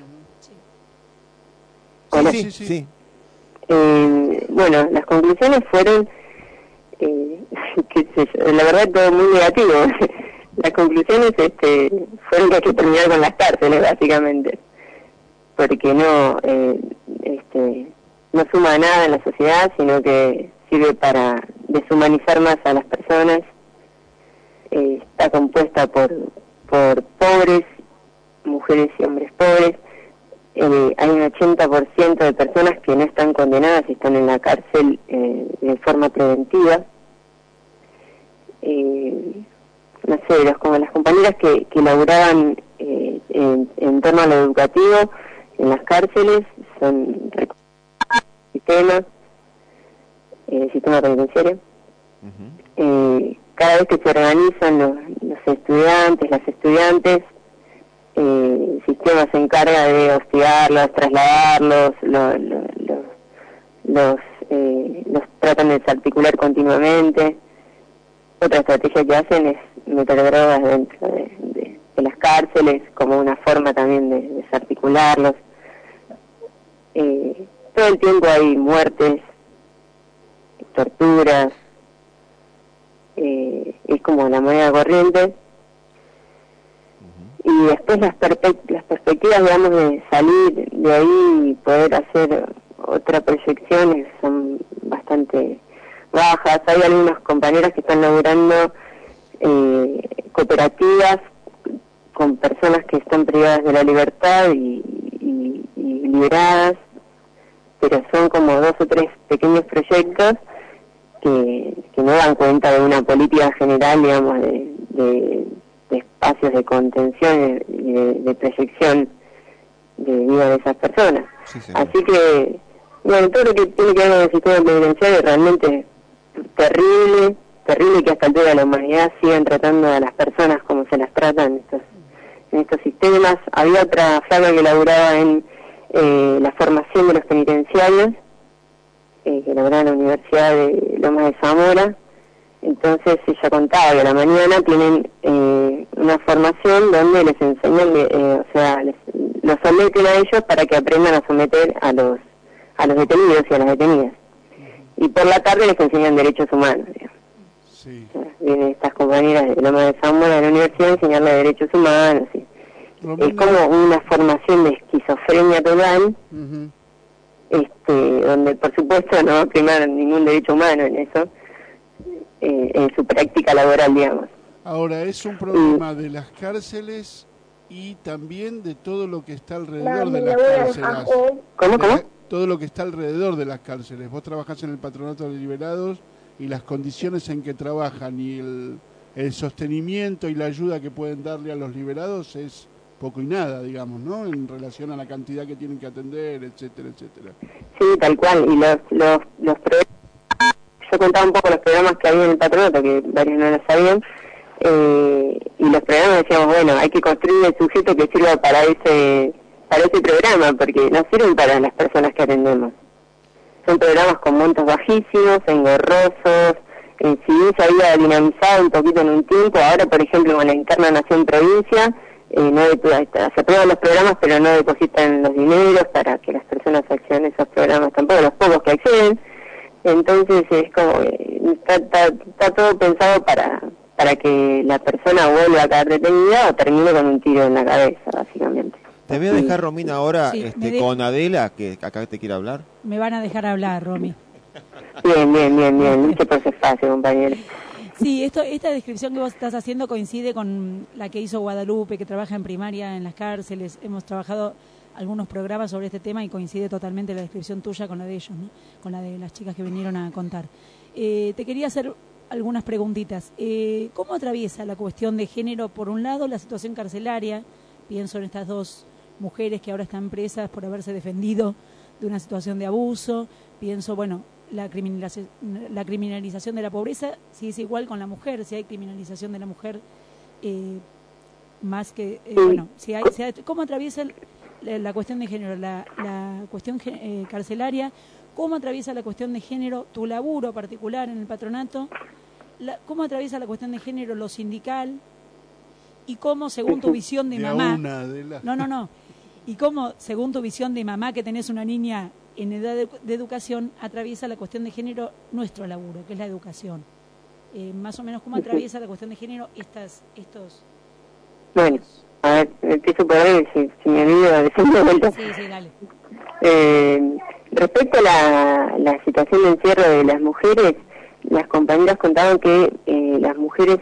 S5: Sí, sí, sí. sí.
S19: Eh, bueno, las conclusiones fueron, eh, qué sé yo, la verdad todo muy negativo. Las conclusiones este, fueron que hay que terminar con las cárceles, básicamente. Porque no, eh, este... no suma nada en la sociedad, sino que sirve para deshumanizar más a las personas. Eh, está compuesta por por pobres, mujeres y hombres pobres. Eh, hay un ochenta por ciento de personas que no están condenadas y están en la cárcel eh, de forma preventiva. Eh, no sé, los, como las compañeras que, que laburaban eh, en, en torno a lo educativo en las cárceles son sistema, eh, sistema penitenciario. Uh-huh. Eh, cada vez que se organizan los, los estudiantes, las estudiantes, eh, el sistema se encarga de hostigarlos, trasladarlos, lo, lo, lo, los, eh, los tratan de desarticular continuamente. Otra estrategia que hacen es meter drogas dentro de, de, de las cárceles como una forma también de, de desarticularlos. Eh, todo el tiempo hay muertes, torturas, eh, es como la moneda corriente. Uh-huh. Y después las, perpe las perspectivas, digamos, de salir de ahí y poder hacer otra proyección son bastante bajas. Hay algunas compañeras que están laburando eh, cooperativas con personas que están privadas de la libertad y, y, y liberadas, pero son como dos o tres pequeños proyectos que, que no dan cuenta de una política general, digamos, de, de, de espacios de contención y de, de proyección de vida de esas personas. Sí, sí. Así que, bueno, todo lo que tiene que ver con el sistema penitenciario realmente terrible, terrible que a esta altura de la humanidad sigan tratando a las personas como se las tratan en estos, en estos sistemas. Había otra flaca que laburaba en eh, la formación de los penitenciarios, eh, que laburaba en la Universidad de Lomas de Zamora. Entonces ella contaba que a la mañana tienen eh, una formación donde les enseñan, de, eh, o sea, les, los someten a ellos para que aprendan a someter a los a los detenidos y a las detenidas. Y por la tarde les enseñan derechos humanos. Sí. Vienen estas compañeras de Lomas de Zamora de la universidad a enseñarle derechos humanos. ¿Sí? Es como una formación de esquizofrenia total, uh-huh. este, donde por supuesto no va a primar ningún derecho humano en eso. Eh, en su práctica laboral, digamos.
S2: Ahora, es un problema de las cárceles y también de todo lo que está alrededor de las cárceles.
S19: ¿Cómo, cómo?
S2: Todo lo que está alrededor de las cárceles. Vos trabajás en el Patronato de Liberados y las condiciones en que trabajan y el, el sostenimiento y la ayuda que pueden darle a los liberados es poco y nada, digamos, ¿no? En relación a la cantidad que tienen que atender, etcétera, etcétera.
S19: Sí, tal cual. Y los, los, los problemas... Yo contaba un poco los programas que había en el patronato, que varios no lo sabían, eh, y los programas decíamos, bueno, hay que construir el sujeto que sirva para ese para ese programa, porque no sirven para las personas que atendemos. Son programas con montos bajísimos, engorrosos, eh, si bien se había dinamizado un poquito en un tiempo, ahora, por ejemplo, con la interna Nación Provincia, eh, no se aprueban los programas, pero no depositan los dineros para que las personas accedan a esos programas, tampoco los pocos que acceden. Entonces es como está, está, está todo pensado para para que la persona vuelva a caer detenida o termine con un tiro en la cabeza, básicamente.
S5: Te voy a dejar, Romina, ahora
S12: Sí,
S5: este,
S12: de...
S5: con Adela, que acá te quiere hablar.
S12: Me van a dejar hablar, Romy.
S19: Bien, bien, bien, bien. Mucho por ese espacio, compañero.
S12: Sí, esto, esta descripción que vos estás haciendo coincide con la que hizo Guadalupe, que trabaja en primaria en las cárceles. Hemos trabajado algunos programas sobre este tema y coincide totalmente la descripción tuya con la de ellos, ¿no? Con la de las chicas que vinieron a contar. Eh, te quería hacer algunas preguntitas. Eh, ¿Cómo atraviesa la cuestión de género, por un lado, la situación carcelaria? Pienso en estas dos mujeres que ahora están presas por haberse defendido de una situación de abuso. Pienso, bueno, la criminalización, la criminalización de la pobreza, si es igual con la mujer, si hay criminalización de la mujer, eh, más que, eh, bueno, si hay, si hay, ¿cómo atraviesa el, la, la cuestión de género, la, la cuestión eh, carcelaria? ¿Cómo atraviesa la cuestión de género tu laburo particular en el patronato? La, ¿Cómo atraviesa la cuestión de género lo sindical? ¿Y cómo, según tu visión de, de mamá...
S2: Una de la...
S12: No, no, no. ¿Y cómo, según tu visión de mamá, que tenés una niña en edad de, de educación, atraviesa la cuestión de género nuestro laburo, que es la educación? Eh, más o menos, ¿cómo atraviesa la cuestión de género estas, estos...
S19: Bueno, a ver, empiezo por ahí, si, si me olvido de decir de vuelta.
S12: Sí, sí, dale.
S19: Eh, respecto a la, la situación de encierro de las mujeres, las compañeras contaban que eh, las mujeres,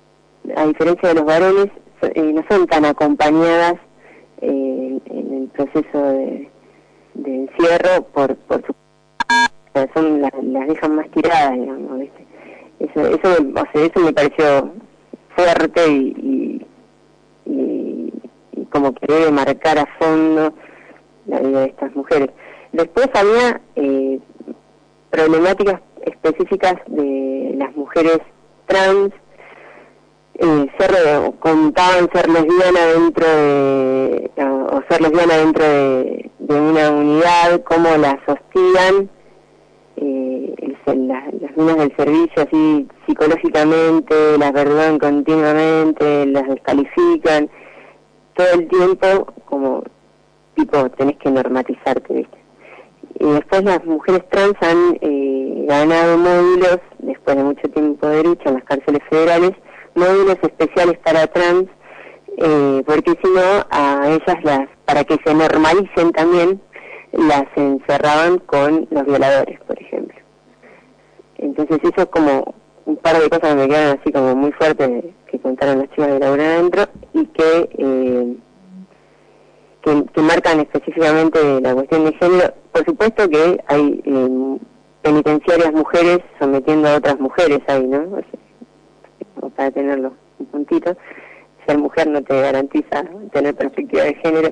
S19: a diferencia de los varones, eh, no son tan acompañadas eh, en el proceso de, de encierro por, por su... O sea, son, las, las dejan más tiradas, digamos, ¿viste? Eso, eso, o sea, eso me pareció fuerte y, y, y, y como que debe marcar a fondo la vida de estas mujeres. Después había eh, problemáticas específicas de las mujeres trans, eh, ser, contaban ser lesbiana dentro de, o ser lesbiana dentro de, de una unidad, cómo las hostigan, eh, el, la, las minas del servicio así psicológicamente, las verduran continuamente, las descalifican, todo el tiempo como tipo tenés que normatizarte, ¿viste? Y después las mujeres trans han eh, ganado módulos, después de mucho tiempo de lucha en las cárceles federales, módulos especiales para trans, eh, porque si no, a ellas, las para que se normalicen también, las encerraban con los violadores, por ejemplo. Entonces eso es como un par de cosas que me quedan así como muy fuertes que contaron las chicas de Laura adentro y que... Eh, Que, que marcan específicamente la cuestión de género. Por supuesto que hay eh, penitenciarias mujeres sometiendo a otras mujeres ahí, ¿no? O sea, como para tenerlo un puntito. Ser mujer no te garantiza tener perspectiva de género.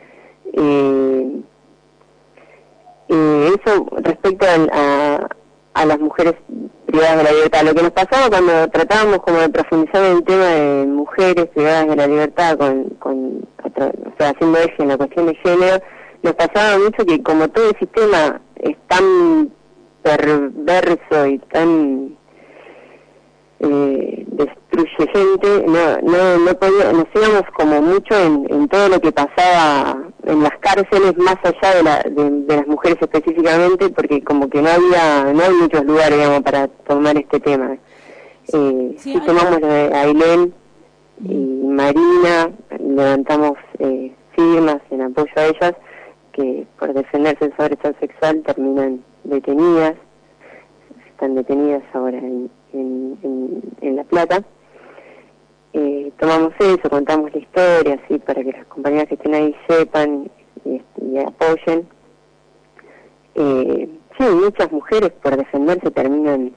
S19: Eh, y eso respecto a, a, a las mujeres privadas de la libertad. Lo que nos pasaba cuando tratábamos como de profundizar en el tema de mujeres privadas de la libertad, con, con o sea, haciendo eje en la cuestión de género, nos pasaba mucho que como todo el sistema es tan perverso y tan eh, destruye gente, no, no, no podía, nos íbamos como mucho en, en todo lo que pasaba en las cárceles, más allá de, la, de, de las mujeres específicamente, porque como que no había, no hay muchos lugares, digamos, para tomar este tema. Eh, sí, sí tomamos lo de Ailén y Marina, levantamos eh, firmas en apoyo a ellas, que por defenderse sobre el sexual terminan detenidas, están detenidas ahora en, en, en, en La Plata. Eh, tomamos eso, contamos la historia, así para que las compañeras que estén ahí sepan y, y apoyen. Eh, sí, muchas mujeres por defenderse terminan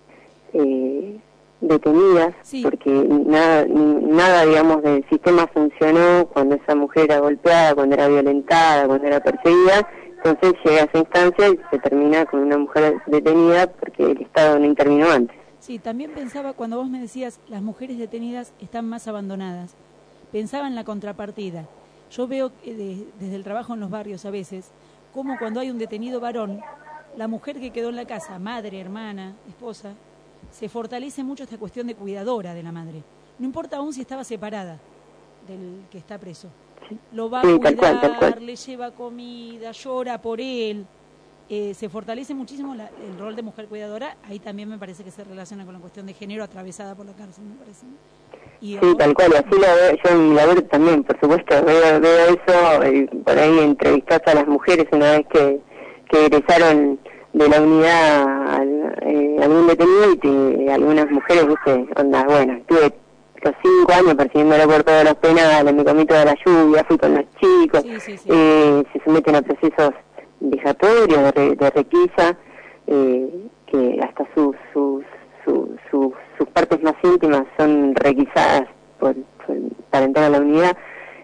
S19: eh, detenidas, sí, porque nada, nada, digamos, del sistema funcionó cuando esa mujer era golpeada, cuando era violentada, cuando era perseguida. Entonces llega a esa instancia y se termina con una mujer detenida porque el Estado no intervino antes.
S20: Sí, también pensaba, cuando vos me decías, las mujeres detenidas están más abandonadas, pensaba en la contrapartida. Yo veo que de, desde el trabajo en los barrios a veces, como cuando hay un detenido varón, la mujer que quedó en la casa, madre, hermana, esposa, se fortalece mucho esta cuestión de cuidadora de la madre. No importa aún si estaba separada del que está preso. Sí. Lo va a sí, cuidar, tal cual, tal cual. Le lleva comida, llora por él. Eh, se fortalece muchísimo la, el rol de mujer cuidadora. Ahí también me parece que se relaciona con la cuestión de género atravesada por la cárcel, me parece. Y
S19: sí,
S20: ahora,
S19: tal cual, así lo veo yo en mi labor también, por supuesto, veo, veo eso, y por ahí entrevistas a las mujeres una vez que, que egresaron de la unidad a eh, algún detenido, y te, algunas mujeres, viste, onda, bueno, estuve los cinco años persiguiéndolo por todos los penales, me comí toda la lluvia, fui con los chicos, sí, sí, sí. Eh, se someten a procesos vejatorios, de, re, de requisa, eh, que hasta sus, sus, sus, sus, sus partes más íntimas son requisadas por, por, para entrar a la unidad,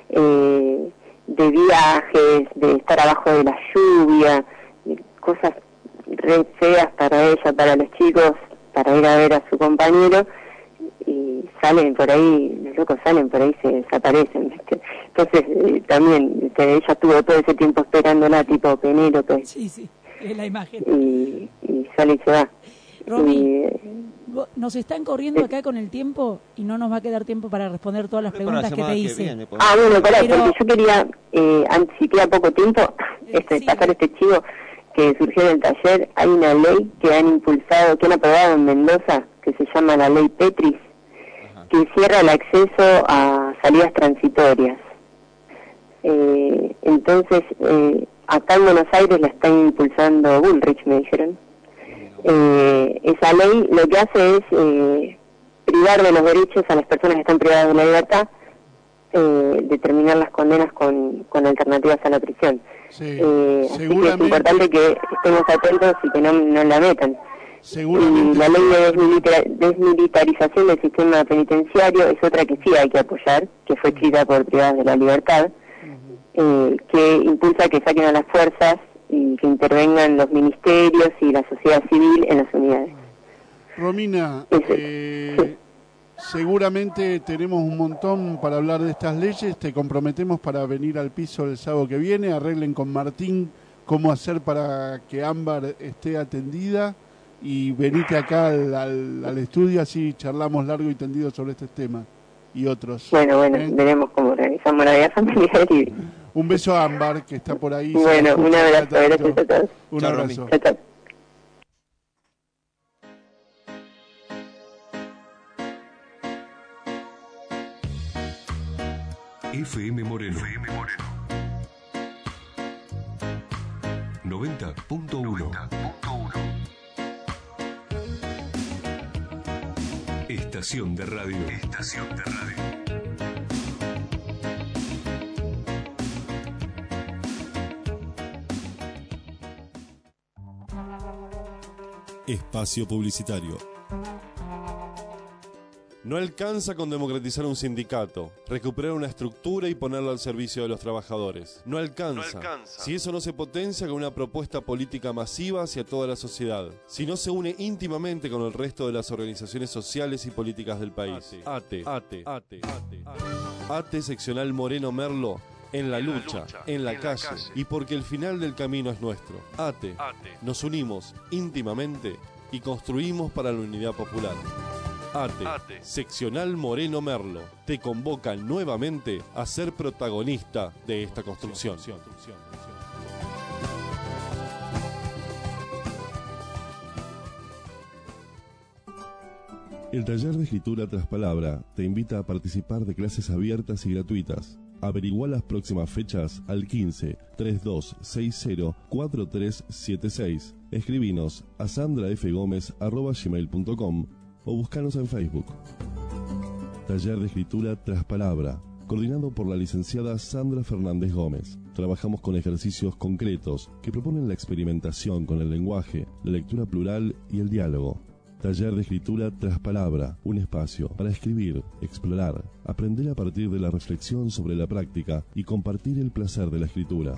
S19: eh, de viajes, de estar abajo de la lluvia, de cosas re feas para ella, para los chicos, para ir a ver a su compañero, y salen por ahí, los locos salen por ahí, se desaparecen, ¿viste? Entonces eh, también este, ella estuvo todo ese tiempo esperándola, tipo Penélope.
S20: Sí, sí, es la imagen.
S19: Y, y sale y se va.
S20: Romy,
S19: y, eh,
S20: nos están corriendo acá con el tiempo y no nos va a quedar tiempo para responder todas las preguntas que te
S19: que
S20: hice.
S19: Viene, ah, bueno, pará, Pero... porque yo quería, eh, antes, si queda poco tiempo, este, sí. pasar este chivo que surgió en el taller. Hay una ley que han impulsado, que han aprobado en Mendoza, que se llama la ley Petris, que cierra el acceso a salidas transitorias. Eh, entonces, eh, acá en Buenos Aires la está impulsando Bullrich, me dijeron. Eh, esa ley lo que hace es eh, privar de los derechos a las personas que están privadas de la libertad, eh, determinar las condenas con, con alternativas a la prisión.
S2: Sí,
S19: eh, así que es importante que estemos atentos y que no, no la metan. Y la ley de desmilita desmilitarización del sistema penitenciario es otra que sí hay que apoyar, que fue escrita por privadas de la libertad, uh-huh. eh, que impulsa que saquen a las fuerzas y que intervengan los ministerios y la sociedad civil en las unidades.
S2: Romina, eh, sí. seguramente tenemos un montón para hablar de estas leyes. Te comprometemos para venir al piso el sábado que viene. Arreglen con Martín cómo hacer para que Ámbar esté atendida. Y venite acá al, al, al estudio, así charlamos largo y tendido sobre este tema y otros.
S19: Bueno, bueno, ¿eh? Veremos cómo organizamos la vida familiar. Y...
S2: Un beso a Ámbar, que está por ahí.
S19: Bueno, un abrazo, gracias a todos.
S2: Un chau, abrazo.
S19: Chau, chau.
S1: F M Moreno. F M Moreno. noventa punto uno. Estación de radio. Estación de radio.
S9: Espacio publicitario. No alcanza con democratizar un sindicato, recuperar una estructura y ponerlo al servicio de los trabajadores. No alcanza,
S1: No alcanza.
S9: si eso no se potencia con una propuesta política masiva hacia toda la sociedad, si no se une íntimamente con el resto de las organizaciones sociales y políticas del país. ATE, ATE, ATE, ATE, ATE seccional Moreno Merlo, en la lucha, en la calle, y porque el final del camino es nuestro. ATE, nos unimos íntimamente y construimos para la unidad popular. ATE, ATE, seccional Moreno Merlo, te convoca nuevamente a ser protagonista de esta construcción. El taller de escritura tras palabra te invita a participar de clases abiertas y gratuitas. Averigua las próximas fechas al quince, treinta y dos sesenta, cuarenta y tres setenta y seis. Escribinos a sandrafgomez arroba gmail punto com o búscanos en Facebook. Taller de escritura tras palabra, coordinado por la licenciada Sandra Fernández Gómez. Trabajamos con ejercicios concretos que proponen la experimentación con el lenguaje, la lectura plural y el diálogo. Taller de escritura tras palabra, un espacio para escribir, explorar, aprender a partir de la reflexión sobre la práctica y compartir el placer de la escritura.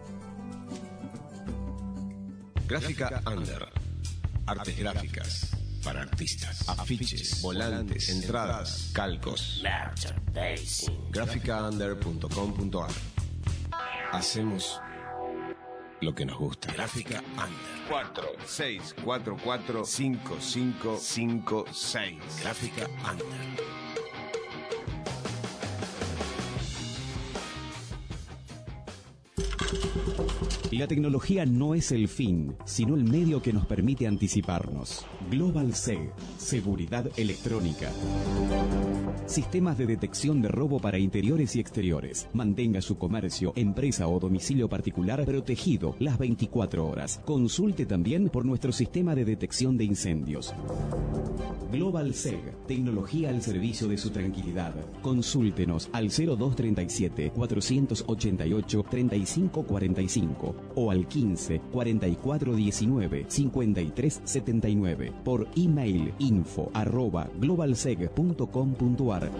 S13: Gráfica Under. Artes gráficas para artistas. Afiches, volantes, entradas, calcos. gráfica under punto com punto ar. Hacemos lo que nos gusta. Gráfica Under. cuatro seis cuatro cuatro cinco cinco cinco seis. Gráfica Under.
S21: La tecnología no es el fin, sino el medio que nos permite anticiparnos. Global S E G, seguridad electrónica. Sistemas de detección de robo para interiores y exteriores. Mantenga su comercio, empresa o domicilio particular protegido las veinticuatro horas. Consulte también por nuestro sistema de detección de incendios. Global S E G, tecnología al servicio de su tranquilidad. Consúltenos al cero dos treinta y siete, cuatrocientos ochenta y ocho, treinta y cinco cuarenta y cinco o al quince, cuarenta y cuatro diecinueve, cincuenta y tres setenta y nueve por email info arroba globalseg punto com punto ar.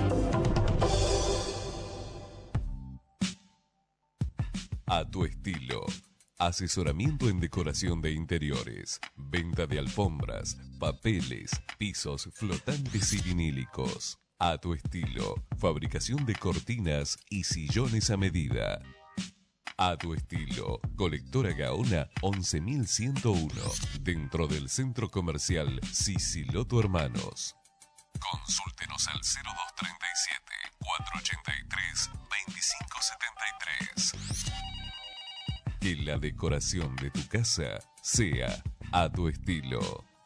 S1: A tu estilo. Asesoramiento en decoración de interiores, venta de alfombras, papeles, pisos flotantes y vinílicos. A tu estilo, fabricación de cortinas y sillones a medida. A tu estilo, Colectora Gaona once mil ciento uno, dentro del centro comercial Siciloto Hermanos. Consúltenos al cero dos treinta y siete, cuatrocientos ochenta y tres, veinticinco setenta y tres. Que la decoración de tu casa sea a tu estilo.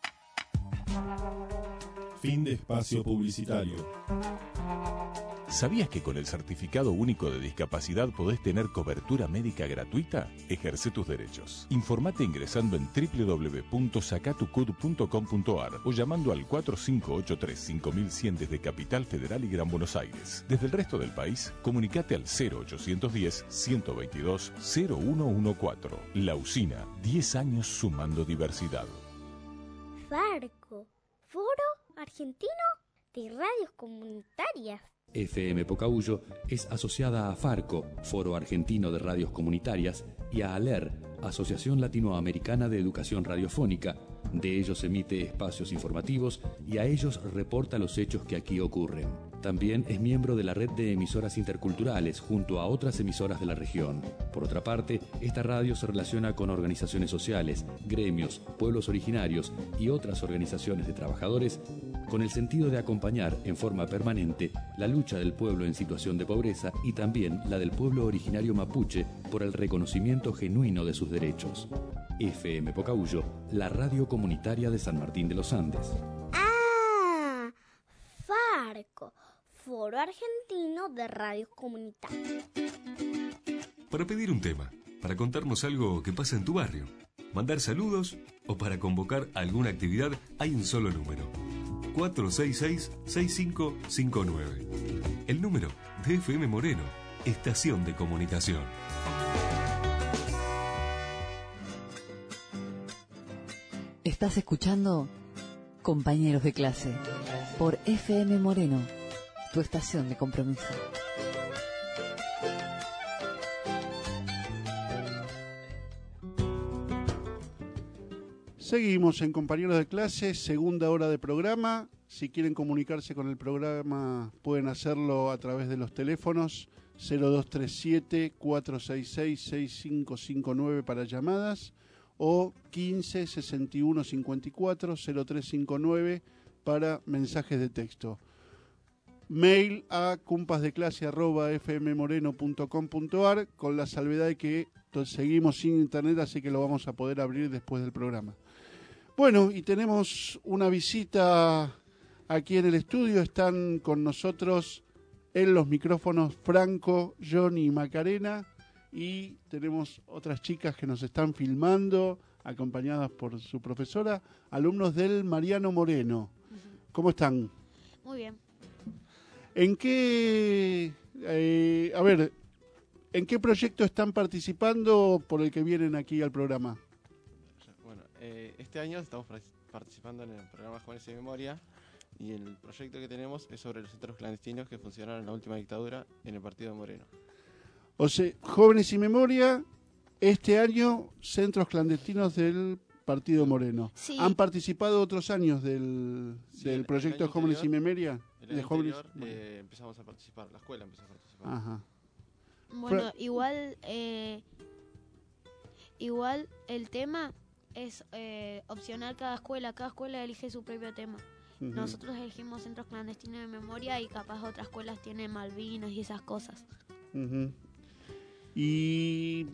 S9: Fin de espacio publicitario.
S22: ¿Sabías que con el Certificado Único de Discapacidad podés tener cobertura médica gratuita? Ejerce tus derechos. Informate ingresando en doble u doble u doble u punto sacatucud punto com punto ar o llamando al cuatro cinco ocho tres cinco mil cien desde Capital Federal y Gran Buenos Aires. Desde el resto del país, comunicate al cero ochocientos diez, ciento veintidós, cero uno catorce. La Usina, diez años sumando diversidad.
S18: Farco, Foro Argentino de Radios Comunitarias.
S23: F M Pocahuyo es asociada a Farco, Foro Argentino de Radios Comunitarias, y a ALER, Asociación Latinoamericana de Educación Radiofónica. De ellos emite espacios informativos y a ellos reporta los hechos que aquí ocurren. También es miembro de la red de emisoras interculturales junto a otras emisoras de la región. Por otra parte, esta radio se relaciona con organizaciones sociales, gremios, pueblos originarios y otras organizaciones de trabajadores con el sentido de acompañar en forma permanente la lucha del pueblo en situación de pobreza y también la del pueblo originario mapuche por el reconocimiento genuino de sus derechos. F M Pocahuyo, la radio comunitaria de San Martín de los Andes.
S18: Ah, Farco, Foro Argentino de Radios Comunitarias.
S1: Para pedir un tema, para contarnos algo que pasa en tu barrio, mandar saludos o para convocar alguna actividad, hay un solo número. cuatro seis seis, seis cinco cinco nueve. El número de F M Moreno, Estación de Comunicación.
S3: Estás escuchando Compañeros de Clase. por F M Moreno, tu estación de compromiso.
S2: Seguimos en Compañeros de Clase, segunda hora de programa. Si quieren comunicarse con el programa, pueden hacerlo a través de los teléfonos cero dos tres siete, cuatro seis seis, seis cinco cinco nueve para llamadas o quince, sesenta y uno, cincuenta y cuatro, cero tres cinco nueve para mensajes de texto. Mail a compasdeclase arroba f m moreno punto com punto a r, con la salvedad de que seguimos sin internet, así que lo vamos a poder abrir después del programa. Bueno, y tenemos una visita aquí en el estudio. Están con nosotros en los micrófonos Franco, Johnny y Macarena, y tenemos otras chicas que nos están filmando, acompañadas por su profesora, alumnos del Mariano Moreno. ¿Cómo están?
S4: Muy bien.
S2: ¿En qué, eh, a ver, en qué proyecto están participando por el que vienen aquí al programa?
S8: Bueno, eh, este año estamos participando en el programa Jóvenes y Memoria, y el proyecto que tenemos es sobre los centros clandestinos que funcionaron en la última dictadura en el partido de Moreno.
S2: O sea, Jóvenes y Memoria, este año, centros clandestinos del partido Moreno.
S4: Sí.
S2: ¿Han participado otros años del,
S8: Sí,
S2: del
S8: el-
S2: proyecto
S8: el año
S2: Jóvenes y
S8: anterior-
S2: Memoria?
S8: El
S2: De
S8: año
S2: jóvenes...
S8: anterior eh, empezamos a participar, la escuela empezó a participar.
S2: Ajá.
S4: Bueno,
S2: Fra-
S4: igual, eh, igual el tema es eh, opcional cada escuela. Cada escuela elige su propio tema.
S2: Ujú.
S4: Nosotros elegimos centros clandestinos de memoria y capaz otras escuelas tienen Malvinas y esas cosas.
S2: Ujú. Y...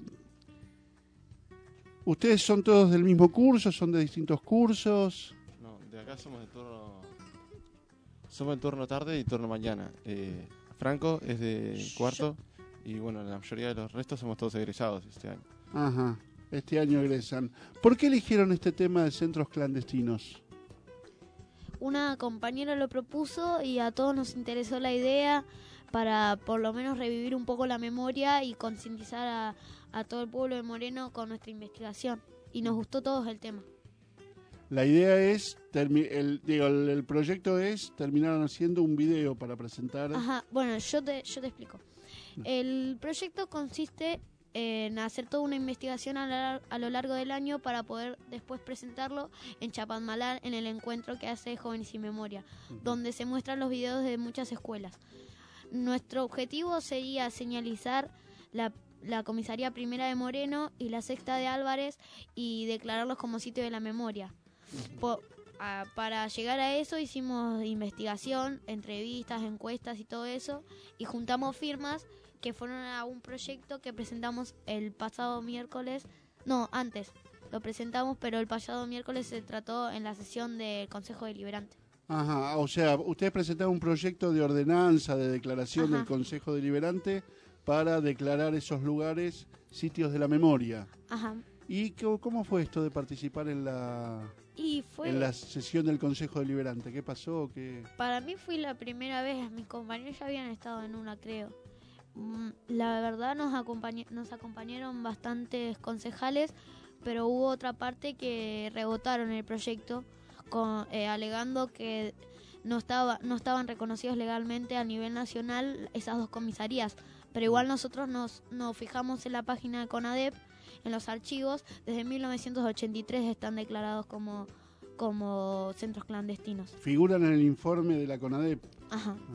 S2: ¿Ustedes son todos del mismo curso? ¿Son de distintos cursos?
S8: No, de acá somos de turno. Somos de turno tarde y turno mañana. Eh, Franco es de cuarto y bueno, la mayoría de los restos somos todos egresados este año.
S2: Ajá, este año egresan. ¿Por qué eligieron este tema de centros clandestinos?
S4: Una compañera lo propuso y a todos nos interesó la idea para por lo menos revivir un poco la memoria y concientizar a, a todo el pueblo de Moreno con nuestra investigación. Y nos gustó todos el tema.
S2: La idea es, termi- el, digo, el, el proyecto es, terminaron haciendo un video para presentar...
S4: Ajá, bueno, yo te, yo te explico. El proyecto consiste en hacer toda una investigación a, la- a lo largo del año para poder después presentarlo en Chapadmalal en el encuentro que hace Jóvenes y Memoria, donde se muestran los videos de muchas escuelas. Nuestro objetivo sería señalizar la, la comisaría primera de Moreno y la sexta de Álvarez y declararlos como sitio de la memoria. Po- a- para llegar a eso hicimos investigación, entrevistas, encuestas y todo eso, y juntamos firmas que fueron a un proyecto que presentamos el pasado miércoles, no, antes, lo presentamos, pero el pasado miércoles se trató en la sesión del Consejo Deliberante.
S2: Ajá, o sea, ustedes presentaron un proyecto de ordenanza, de declaración
S4: Ajá.
S2: del Consejo Deliberante para declarar esos lugares sitios de la memoria.
S4: Ajá.
S2: ¿Y qué- cómo fue esto de participar en la,
S4: Y fue,
S2: en la sesión del Consejo Deliberante? ¿Qué pasó? ¿Qué...
S4: para mí fue la primera vez, mis compañeros ya habían estado en una, creo. Mm, La verdad nos, acompaña- nos acompañaron bastantes concejales, pero hubo otra parte que rebotaron el proyecto con, eh, alegando que no estaba no estaban reconocidos legalmente a nivel nacional esas dos comisarías, pero igual nosotros nos, nos fijamos en la página de CONADEP, en los archivos, desde mil novecientos ochenta y tres están declarados como, como centros clandestinos.
S2: Figuran en el informe de la CONADEP.
S4: Ajá.
S2: Ajá.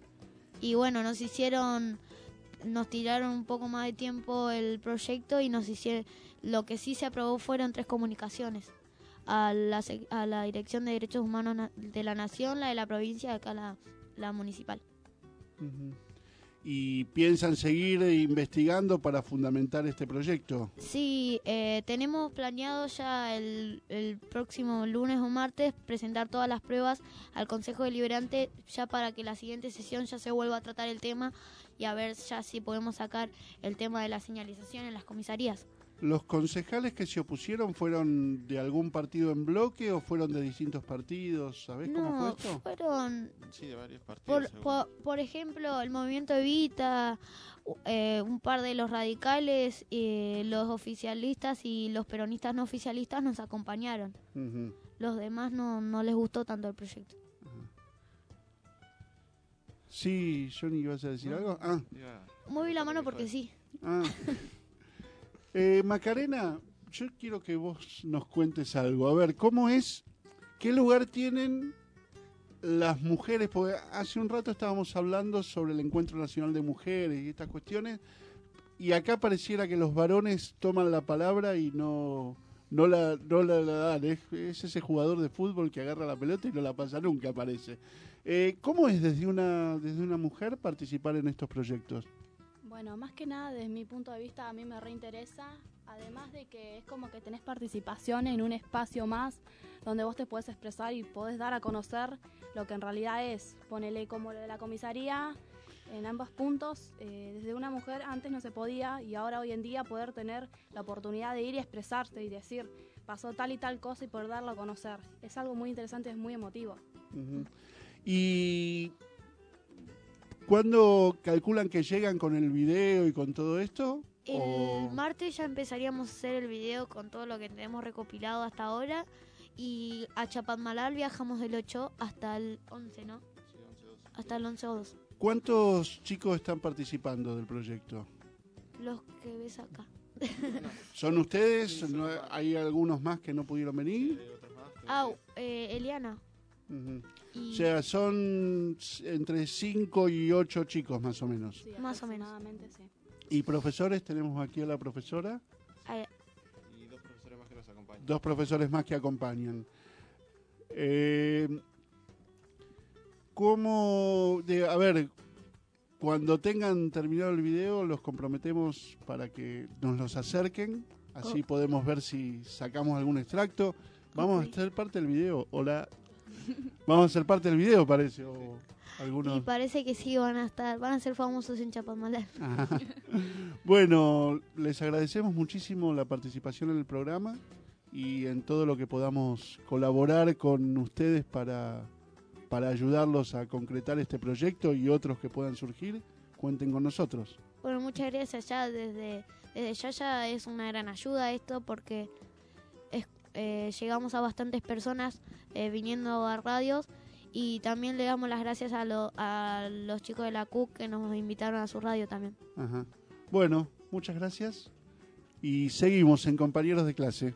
S4: Y bueno, nos hicieron, nos tiraron un poco más de tiempo el proyecto y nos hicieron, lo que sí se aprobó fueron tres comunicaciones. A la, sec- a la Dirección de Derechos Humanos na- de la Nación, la de la provincia y acá la, la municipal.
S2: Ujú. ¿Y piensan seguir investigando para fundamentar este proyecto?
S4: Sí, eh, tenemos planeado ya el, el próximo lunes o martes presentar todas las pruebas al Consejo Deliberante ya para que la siguiente sesión ya se vuelva a tratar el tema y a ver ya si podemos sacar el tema de la señalización en las comisarías.
S2: ¿Los concejales que se opusieron fueron de algún partido en bloque o fueron de distintos partidos? ¿Sabés cómo
S4: No,
S2: fue esto?
S4: fueron,
S8: Sí, de varios partidos.
S4: por,
S8: seguro.
S4: por, por ejemplo, el movimiento Evita, u- eh, un par de los radicales, eh, los oficialistas y los peronistas no oficialistas nos acompañaron.
S2: Ujú.
S4: Los demás no, no les gustó tanto el proyecto.
S2: Sí, Johnny, ¿ibas a decir algo? Ah.
S4: Moví la mano porque sí.
S2: Ah. Eh, Macarena, yo quiero que vos nos cuentes algo. A ver, ¿cómo es? ¿Qué lugar tienen las mujeres? Porque hace un rato estábamos hablando sobre el Encuentro Nacional de Mujeres y estas cuestiones, y acá pareciera que los varones toman la palabra y no, no, la, no la, la dan. Es, es ese jugador de fútbol que agarra la pelota y no la pasa nunca, parece. Eh, ¿Cómo es desde una, desde una mujer participar en estos proyectos?
S10: Bueno, más que nada, desde mi punto de vista, a mí me reinteresa, además de que es como que tenés participación en un espacio más donde vos te podés expresar y podés dar a conocer lo que en realidad es. Ponele como lo de la comisaría, en ambos puntos, eh, desde una mujer antes no se podía y ahora hoy en día poder tener la oportunidad de ir y expresarse y decir, pasó tal y tal cosa y poder darlo a conocer. Es algo muy interesante, es muy emotivo.
S2: Uh-huh. Y... ¿cuándo calculan que llegan con el video y con todo esto?
S4: El
S2: ¿O...
S4: martes ya empezaríamos a hacer el video con todo lo que tenemos recopilado hasta ahora. Y a Chapadmalal viajamos del ocho hasta el once, ¿no?
S8: Sí, once, doce.
S4: Hasta el once o doce.
S2: ¿Cuántos chicos están participando del proyecto?
S4: Los que ves acá.
S2: ¿Son ustedes? Sí, ¿No hay algunos más que no pudieron venir?
S4: Ah, eh, Eliana.
S2: Uh-huh.
S4: Y...
S2: o sea, son entre cinco y ocho chicos más o menos.
S10: Sí,
S4: más o menos.
S10: Sí.
S2: ¿Y profesores? Tenemos aquí a la profesora.
S4: Ay.
S8: Y dos profesores más que nos acompañan.
S2: Dos profesores más que acompañan. Eh, ¿Cómo? De, a ver, cuando tengan terminado el video, los comprometemos para que nos los acerquen. Así oh. podemos ver si sacamos algún extracto. Vamos okay. a ser parte del video. Hola. Vamos a ser parte del video, parece. O algunos...
S4: Y parece que sí, van a estar, van a ser famosos en Chapadmalal.
S2: Bueno, les agradecemos muchísimo la participación en el programa y en todo lo que podamos colaborar con ustedes para, para ayudarlos a concretar este proyecto y otros que puedan surgir. Cuenten con nosotros.
S4: Bueno, muchas gracias. Ya desde, desde ya ya es una gran ayuda esto porque es, eh, llegamos a bastantes personas eh, viniendo a radios. Y también le damos las gracias a, lo, a los chicos de la C U C que nos invitaron a su radio también.
S2: Ajá. Bueno, muchas gracias. Y seguimos en Compañeros de Clase.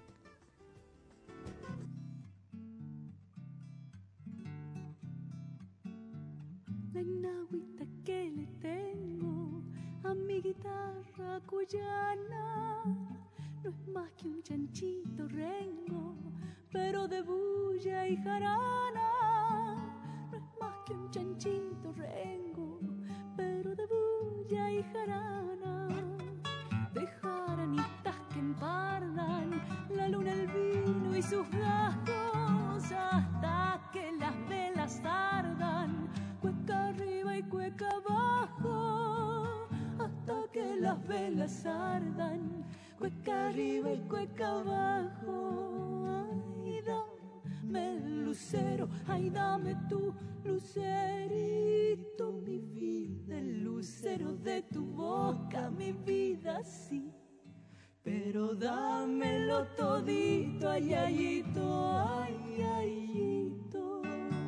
S16: La nagüita que le tengo a mi guitarra cuyana no es más que un chanchito rengo, pero de bulla y jarana. Más que un chanchito rengo, pero de bulla y jarana, de jaranitas que empardan la luna, el vino y sus gastos, hasta que las velas ardan, cueca arriba y cueca abajo, hasta que las velas ardan, cueca arriba y cueca abajo. Ay, dame el lucero, ay, dame tú lucerito, mi vida, el lucero de tu boca, mi vida, sí. Pero dámelo todito, ay, ayito, ay, ayito.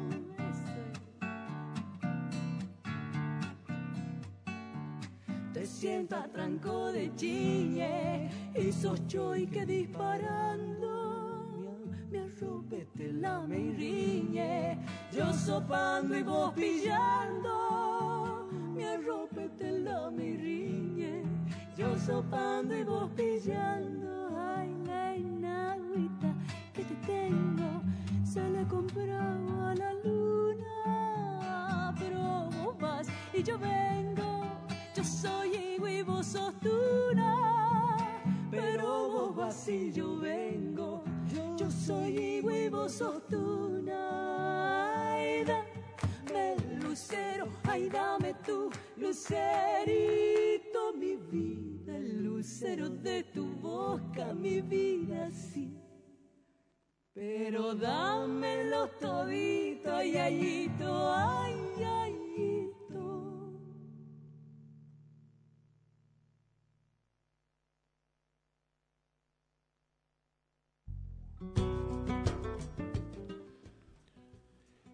S16: Te siento a tranco de chiñe y sos choy que disparando me arrope, te lame y riñe, yo sopando y vos pillando. Me arrope, te lame y riñe, yo sopando y vos pillando. Ay, la enagüita que te tengo se la he comprado a la luna, pero vos vas y yo vengo, yo soy higo y vos sos tuna, pero vos vas y yo vengo. Yo soy higo y vos sos tuna. Ay, dame el lucero, ay, dame tu lucerito, mi vida, el lucero de tu boca, mi vida, sí. Pero dámelo todito, ay, ayito, ay, ayito.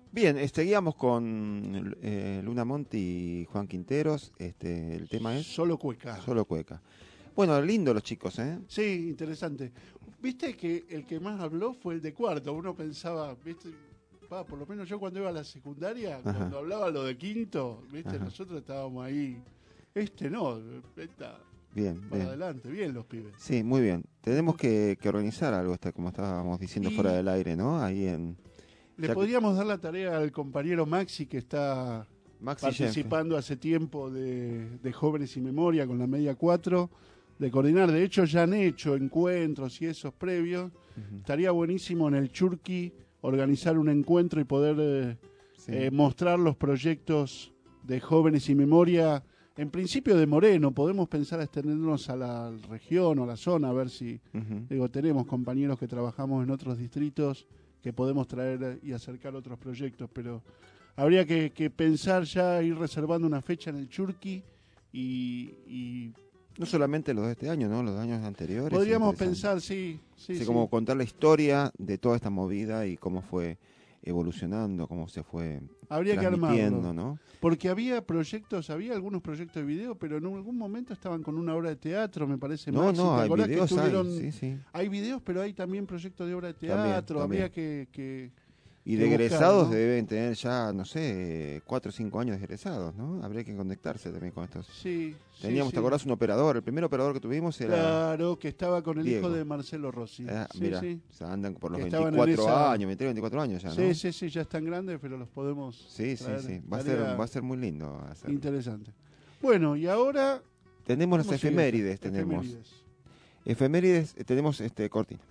S5: Bien, eh, seguíamos con eh, Luna Monti y Juan Quinteros. Este, el tema es...
S2: Solo Cueca.
S5: Solo Cueca. Bueno, lindo los chicos, ¿eh?
S2: Sí, interesante. Viste que el que más habló fue el de cuarto. Uno pensaba, viste, pa, por lo menos yo cuando iba a la secundaria,
S5: Ajá.
S2: cuando hablaba lo de quinto, viste,
S5: Ajá.
S2: nosotros estábamos ahí. Este no, está
S5: Bien,
S2: para
S5: bien.
S2: adelante, bien los pibes.
S5: Sí, muy bien. Tenemos que, que organizar algo, este, como estábamos diciendo
S2: Y-
S5: fuera del aire, ¿no? Ahí en...
S2: Le
S5: ya que-
S2: podríamos dar la tarea al compañero Maxi, que está
S5: Maxi
S2: participando hace tiempo de, de Jóvenes y Memoria con la Media cuatro, de coordinar. De hecho, ya han hecho encuentros y esos previos.
S5: Ujú.
S2: Estaría buenísimo en el Churqui organizar un encuentro y poder eh,
S5: Sí.
S2: eh, mostrar los proyectos de Jóvenes y Memoria. En principio de Moreno, podemos pensar a extendernos a la región o a la zona, a ver si,
S5: Ujú.
S2: digo, tenemos compañeros que trabajamos en otros distritos que podemos traer y acercar otros proyectos, pero habría que, que pensar ya, ir reservando una fecha en el Churqui y, y
S5: No solamente los de este año, ¿no? Los de años anteriores.
S2: podríamos
S5: Interesante.
S2: pensar, sí, sí,
S5: Sí,
S2: sí.
S5: como contar la historia de toda esta movida y cómo fue evolucionando, cómo se fue
S2: Habría que
S5: transmitiendo,
S2: armarlo.
S5: ¿no?
S2: Porque había proyectos, había algunos proyectos de video, pero en algún momento estaban con una obra de teatro, me parece.
S5: No,
S2: Maxi,
S5: no,
S2: ¿te
S5: hay
S2: acordás que
S5: videos, hay,
S2: tuvieron-
S5: sí, sí.
S2: hay videos, pero hay también proyectos de obra de
S5: También,
S2: teatro,
S5: también.
S2: habría que... que
S5: Y
S2: que
S5: de
S2: buscar,
S5: egresados
S2: ¿no?
S5: deben tener ya, no sé, cuatro o cinco años de egresados, ¿no? Habría que conectarse también con estos.
S2: Sí, sí,
S5: Teníamos,
S2: sí.
S5: ¿te acordás? Un operador. El primer operador que tuvimos era...
S2: Claro, que estaba con el
S5: Diego.
S2: hijo de Marcelo Rossi.
S5: Ah,
S2: Sí,
S5: mira,
S2: sí.
S5: o sea, andan por los
S2: Que estaban en
S5: veinticuatro
S2: esa-
S5: años, veintitrés, veinticuatro años ya, ¿no?
S2: Sí, sí, sí, ya están grandes, pero los podemos
S5: Sí, sí,
S2: traer.
S5: sí. Va a ser,
S2: Tarea
S5: va a ser muy lindo hacerlo.
S2: interesante. Bueno, y ahora...
S5: Tenemos las
S2: ¿cómo sigue
S5: efemérides,
S2: esto?
S5: tenemos.
S2: Efemérides.
S5: Efemérides, eh, tenemos este cortina.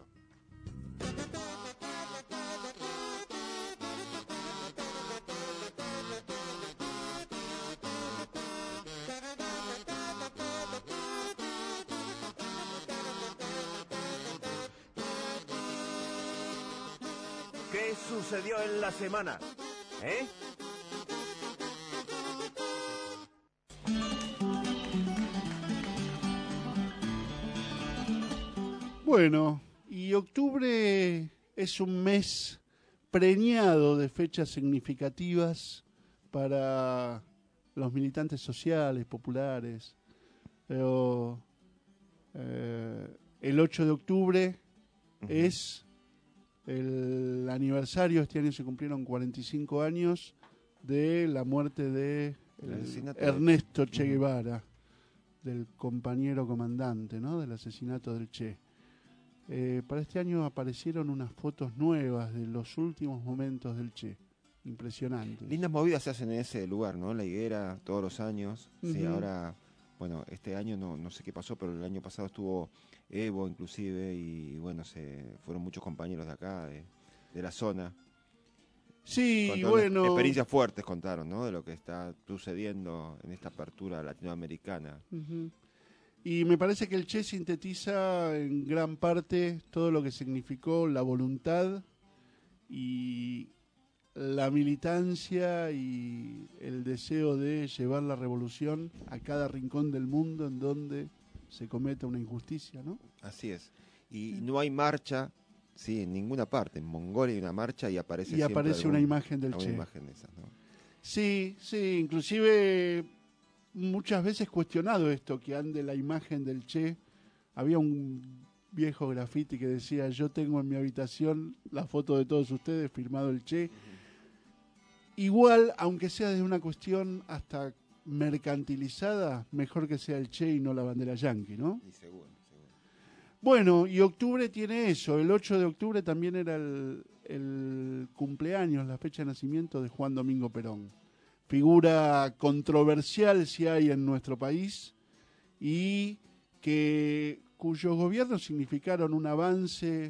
S11: ¿Qué sucedió en la semana? ¿Eh?
S2: Bueno, y octubre es un mes preñado de fechas significativas para los militantes sociales, populares. Pero, eh, el ocho de octubre es el aniversario, este año se cumplieron cuarenta y cinco años de la muerte de
S5: El
S2: el
S5: asesinato de-
S2: Ernesto Che
S5: Ujú.
S2: Guevara, del compañero comandante, ¿no? Del asesinato del Che. Eh, para este año aparecieron unas fotos nuevas de los últimos momentos del Che. Impresionante.
S5: Lindas movidas se hacen en ese lugar, ¿no? La higuera, todos los años. Sí,
S2: Ujú.
S5: ahora, bueno, este año no, no sé qué pasó, pero el año pasado estuvo Evo inclusive y bueno, se fueron muchos compañeros de acá, de, de la zona.
S2: Sí,
S5: Contaron
S2: bueno.
S5: experiencias fuertes contaron, ¿no? De lo que está sucediendo en esta apertura latinoamericana.
S2: Ujú. Y me parece que el Che sintetiza en gran parte todo lo que significó la voluntad y la militancia y el deseo de llevar la revolución a cada rincón del mundo en donde se cometa una injusticia, ¿no?
S5: Así es. Y no hay marcha, sí, en ninguna parte. En Mongolia hay una marcha y aparece
S2: Y
S5: siempre
S2: aparece
S5: algún-
S2: una imagen del
S5: alguna
S2: Che.
S5: imagen de esas, ¿no?
S2: Sí, sí, inclusive muchas veces cuestionado esto, que ande la imagen del Che. Había un viejo graffiti que decía, yo tengo en mi habitación la foto de todos ustedes, firmado el Che. Igual, aunque sea de una cuestión hasta mercantilizada, mejor que sea el Che y no la bandera yanqui, ¿no?
S5: Y seguro, seguro.
S2: Bueno, y octubre tiene eso. El ocho de octubre también era el, el cumpleaños, la fecha de nacimiento de Juan Domingo Perón. Figura controversial si hay en nuestro país y que cuyos gobiernos significaron un avance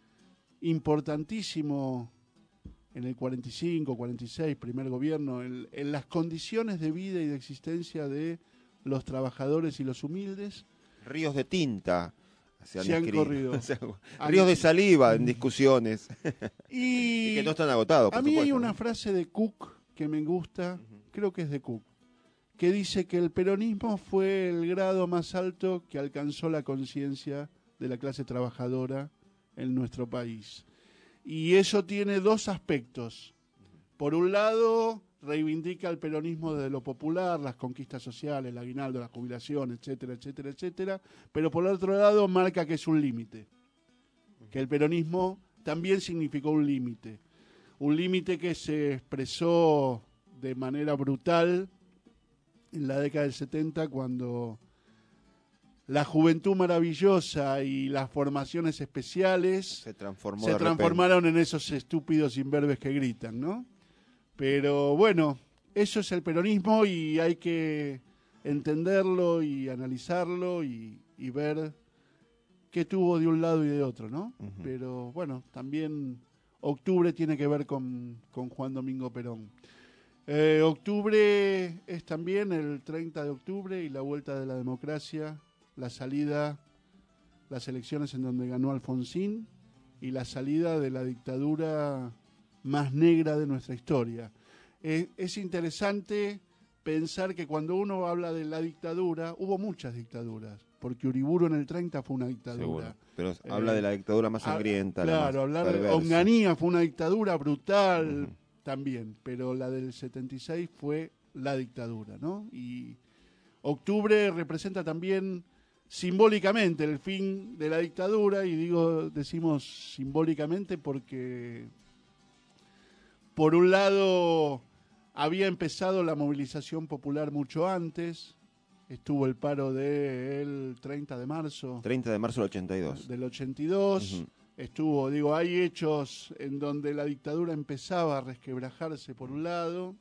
S2: importantísimo en el cuarenta y cinco, cuarenta y seis, primer gobierno, en, en las condiciones de vida y de existencia de los trabajadores y los humildes.
S5: Ríos de tinta se han,
S2: Se han
S5: escrito.
S2: corrido.
S5: O sea,
S2: Han-
S5: ríos de saliva en discusiones.
S2: Y,
S5: Y que no están agotados, por
S2: A mí hay
S5: supuesto,
S2: una
S5: ¿no?
S2: frase de Cook que me gusta, creo que es de Cook, que dice que el peronismo fue el grado más alto que alcanzó la conciencia de la clase trabajadora en nuestro país. Y eso tiene dos aspectos. por un lado, reivindica el peronismo desde lo popular, las conquistas sociales, el aguinaldo, la jubilación, etcétera, etcétera, etcétera, pero por otro lado marca que es un límite, que el peronismo también significó un límite, un límite que se expresó de manera brutal en la década del setenta, cuando la juventud maravillosa y las formaciones especiales
S5: se, transformó
S2: se
S5: de
S2: transformaron en esos estúpidos imberbes que gritan, ¿no? Pero bueno, eso es el peronismo y hay que entenderlo y analizarlo y, y ver qué tuvo de un lado y de otro, ¿no? Uh-huh. Pero bueno, también octubre tiene que ver con, con Juan Domingo Perón. Eh, octubre es también el treinta de octubre y la vuelta de la democracia, la salida, las elecciones en donde ganó Alfonsín y la salida de la dictadura más negra de nuestra historia. Eh, es interesante pensar que cuando uno habla de la dictadura, hubo muchas dictaduras, porque Uriburu en el treinta fue una dictadura.
S5: Seguro. Pero
S2: eh,
S5: habla de la dictadura más sangrienta.
S2: A, claro,
S5: la más
S2: hablar
S5: perversa.
S2: de Onganía fue una dictadura brutal
S5: uh-huh.
S2: también, pero la del setenta y seis fue la dictadura, ¿no? Y octubre representa también simbólicamente el fin de la dictadura, y digo, decimos simbólicamente porque por un lado había empezado la movilización popular mucho antes, estuvo el paro del treinta de marzo.
S5: treinta de marzo del ochenta y dos.
S2: Del ochenta y dos, uh-huh. Estuvo, digo, hay hechos en donde la dictadura empezaba a resquebrajarse por un lado,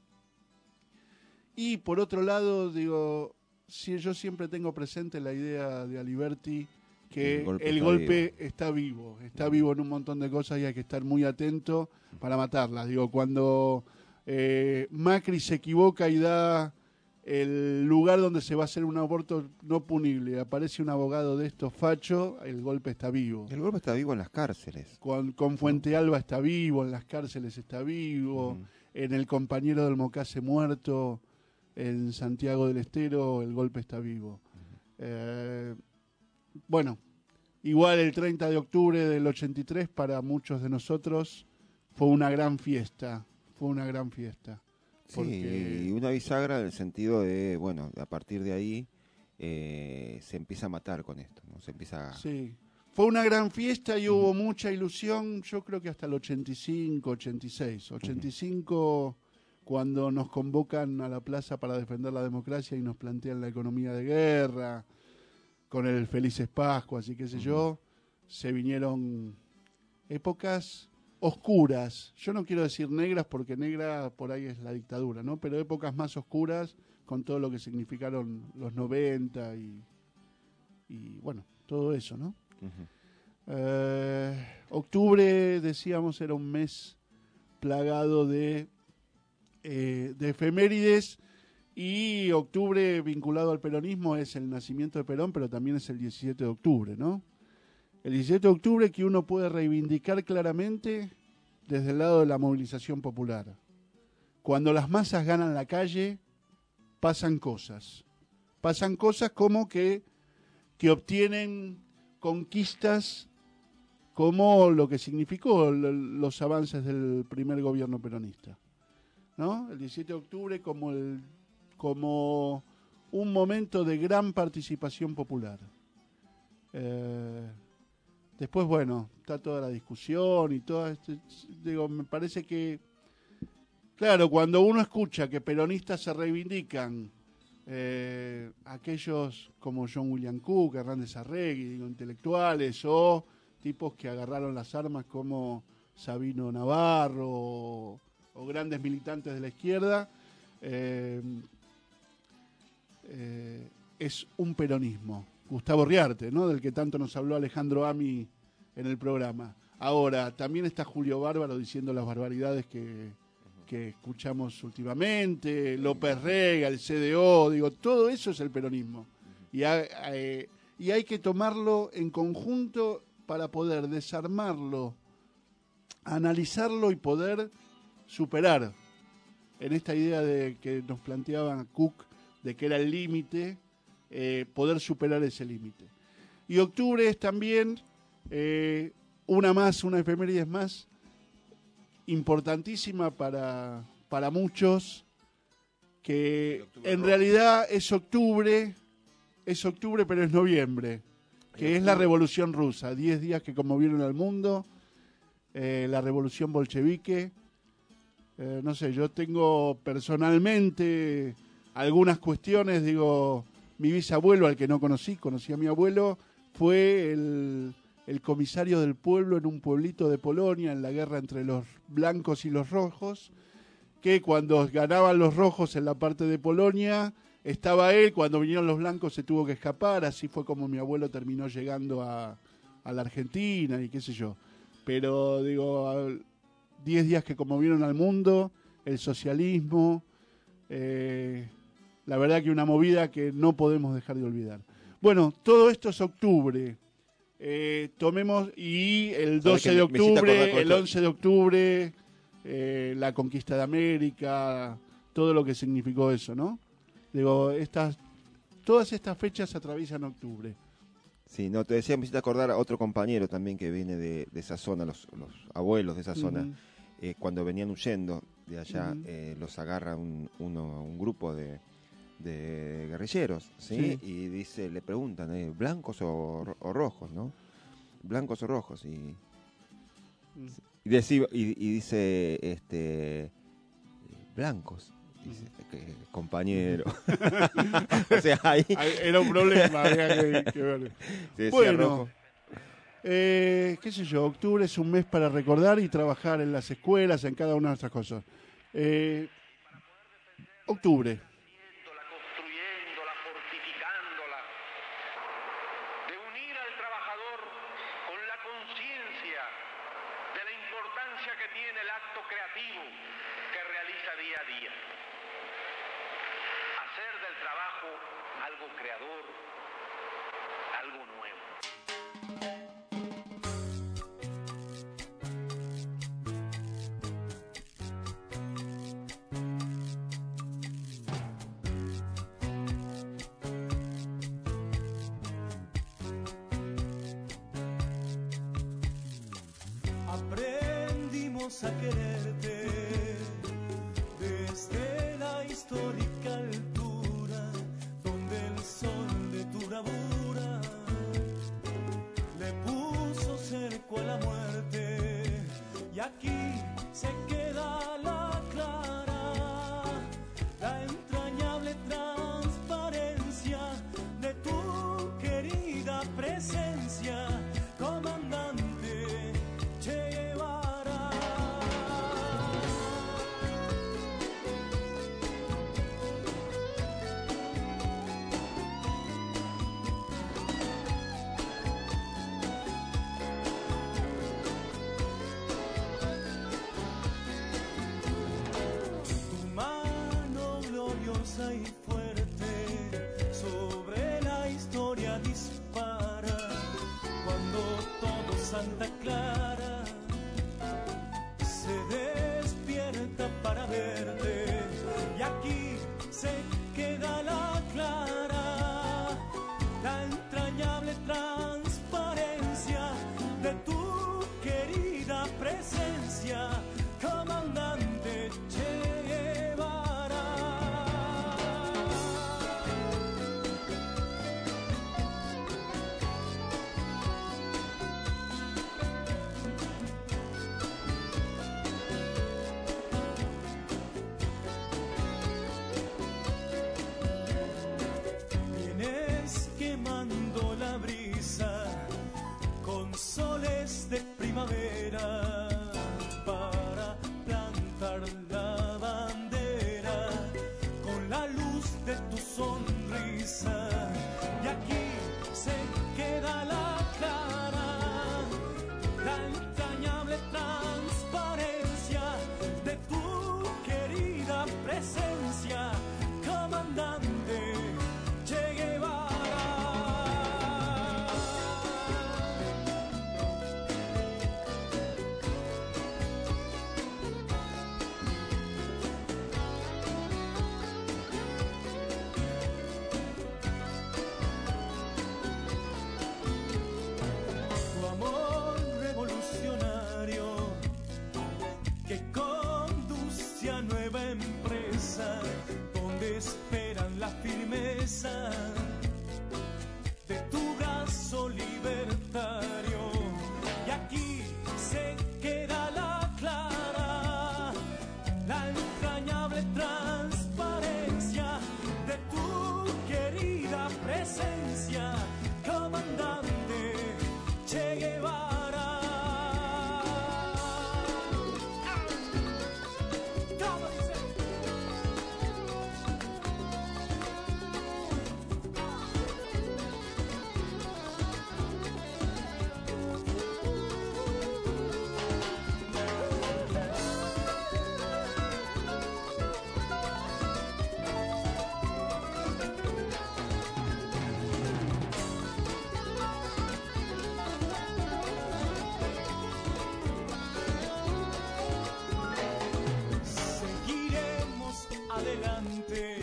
S2: y por otro lado, digo, si yo siempre tengo presente la idea de Aliberti, que el golpe, el está, golpe vivo. está vivo, está vivo en un montón de cosas y hay que estar muy atento para matarlas. Digo, cuando eh, Macri se equivoca y da el lugar donde se va a hacer un aborto no punible, aparece un abogado de estos facho, el golpe está vivo.
S5: El golpe está vivo en las cárceles.
S2: Con, con Fuente Alba está vivo, en las cárceles está vivo, uh-huh. En el compañero del Mocase muerto, en Santiago del Estero, el golpe está vivo. Uh-huh. Eh, bueno, igual el treinta de octubre del ochenta y tres para muchos de nosotros fue una gran fiesta, fue una gran fiesta.
S5: Porque... Sí, y una bisagra en el sentido de, bueno, a partir de ahí eh, se empieza a matar con esto, ¿no? Se empieza a...
S2: Sí, fue una gran fiesta y uh-huh. hubo mucha ilusión, yo creo que hasta el ochenta y cinco, ochenta y seis. ochenta y cinco, uh-huh. cuando nos convocan a la plaza para defender la democracia y nos plantean la economía de guerra, con el Felices Pascuas y qué sé uh-huh. yo, se vinieron épocas oscuras, yo no quiero decir negras porque negra por ahí es la dictadura, ¿no? Pero épocas más oscuras con todo lo que significaron los noventa y, y bueno, todo eso, ¿no? Uh-huh. Eh, octubre, decíamos, era un mes plagado de, eh, de efemérides, y octubre vinculado al peronismo es el nacimiento de Perón, pero también es el diecisiete de octubre, ¿no? El diecisiete de octubre que uno puede reivindicar claramente desde el lado de la movilización popular. Cuando las masas ganan la calle, pasan cosas. Pasan cosas como que, que obtienen conquistas como lo que significó l- los avances del primer gobierno peronista, ¿no? El diecisiete de octubre como, el, como un momento de gran participación popular. Eh... Después, bueno, está toda la discusión y todo esto. Digo, me parece que, claro, cuando uno escucha que peronistas se reivindican, eh, aquellos como John William Cook, Hernández Arregui, digo, intelectuales, o tipos que agarraron las armas como Sabino Navarro, o, o grandes militantes de la izquierda, eh, eh, es un peronismo. Gustavo Riarte, ¿no? Del que tanto nos habló Alejandro Ami en el programa. Ahora, también está Julio Bárbaro diciendo las barbaridades que, que escuchamos últimamente, López Rega, el C D O, digo, todo eso es el peronismo. Y, ha, eh, y hay que tomarlo en conjunto para poder desarmarlo, analizarlo y poder superar en esta idea de que nos planteaba Cook de que era el límite. Eh, poder superar ese límite. Y octubre es también eh, una más, una efemérides más, importantísima para, para muchos, que en realidad es octubre, es octubre pero es noviembre, que es la Revolución Rusa, diez días que conmovieron al mundo, eh, la Revolución Bolchevique. Eh, no sé, yo tengo personalmente algunas cuestiones, digo, mi bisabuelo, al que no conocí, conocí a mi abuelo, fue el, el comisario del pueblo en un pueblito de Polonia, en la guerra entre los blancos y los rojos, que cuando ganaban los rojos en la parte de Polonia, estaba él, cuando vinieron los blancos se tuvo que escapar, así fue como mi abuelo terminó llegando a, a la Argentina y qué sé yo. Pero, digo, diez días que conmovieron al mundo, el socialismo, eh, la verdad que una movida que no podemos dejar de olvidar. Bueno, todo esto es octubre. Eh, tomemos, y el doce de octubre, el once de octubre, eh, la conquista de América, todo lo que significó eso, ¿no? Digo, estas, todas estas fechas atraviesan octubre.
S5: Sí, no, te decía, me hiciste acordar a otro compañero también que viene de, de esa zona, los, los abuelos de esa zona, uh-huh. eh, cuando venían huyendo de allá, uh-huh. eh, los agarra un, uno, un grupo de, de guerrilleros, ¿sí? Sí. Y dice, le preguntan, eh, ¿blancos o, o rojos, no? Blancos o rojos, y, uh-huh. y, deci, y, y dice, este, blancos. Dice, que, compañero. O sea, ahí...
S2: Era un problema, había que, que ver. Bueno, eh, qué sé yo, octubre es un mes para recordar y trabajar en las escuelas, en cada una de nuestras cosas. Eh, octubre.
S14: Aprendimos a quererte desde la histórica altura, donde el sol de tu bravura le puso cerco a la muerte, y aquí se queda la clara, la entrañable transparencia de tu querida presencia, comandante Che Guevara. Tu mano gloriosa y fuerte sobre la historia dispara, cuando todo Santa Clara se despierta para verte, y aquí se queda la clara, la entrañable transparencia de tu querida presencia, comandante Che Guevara. amante,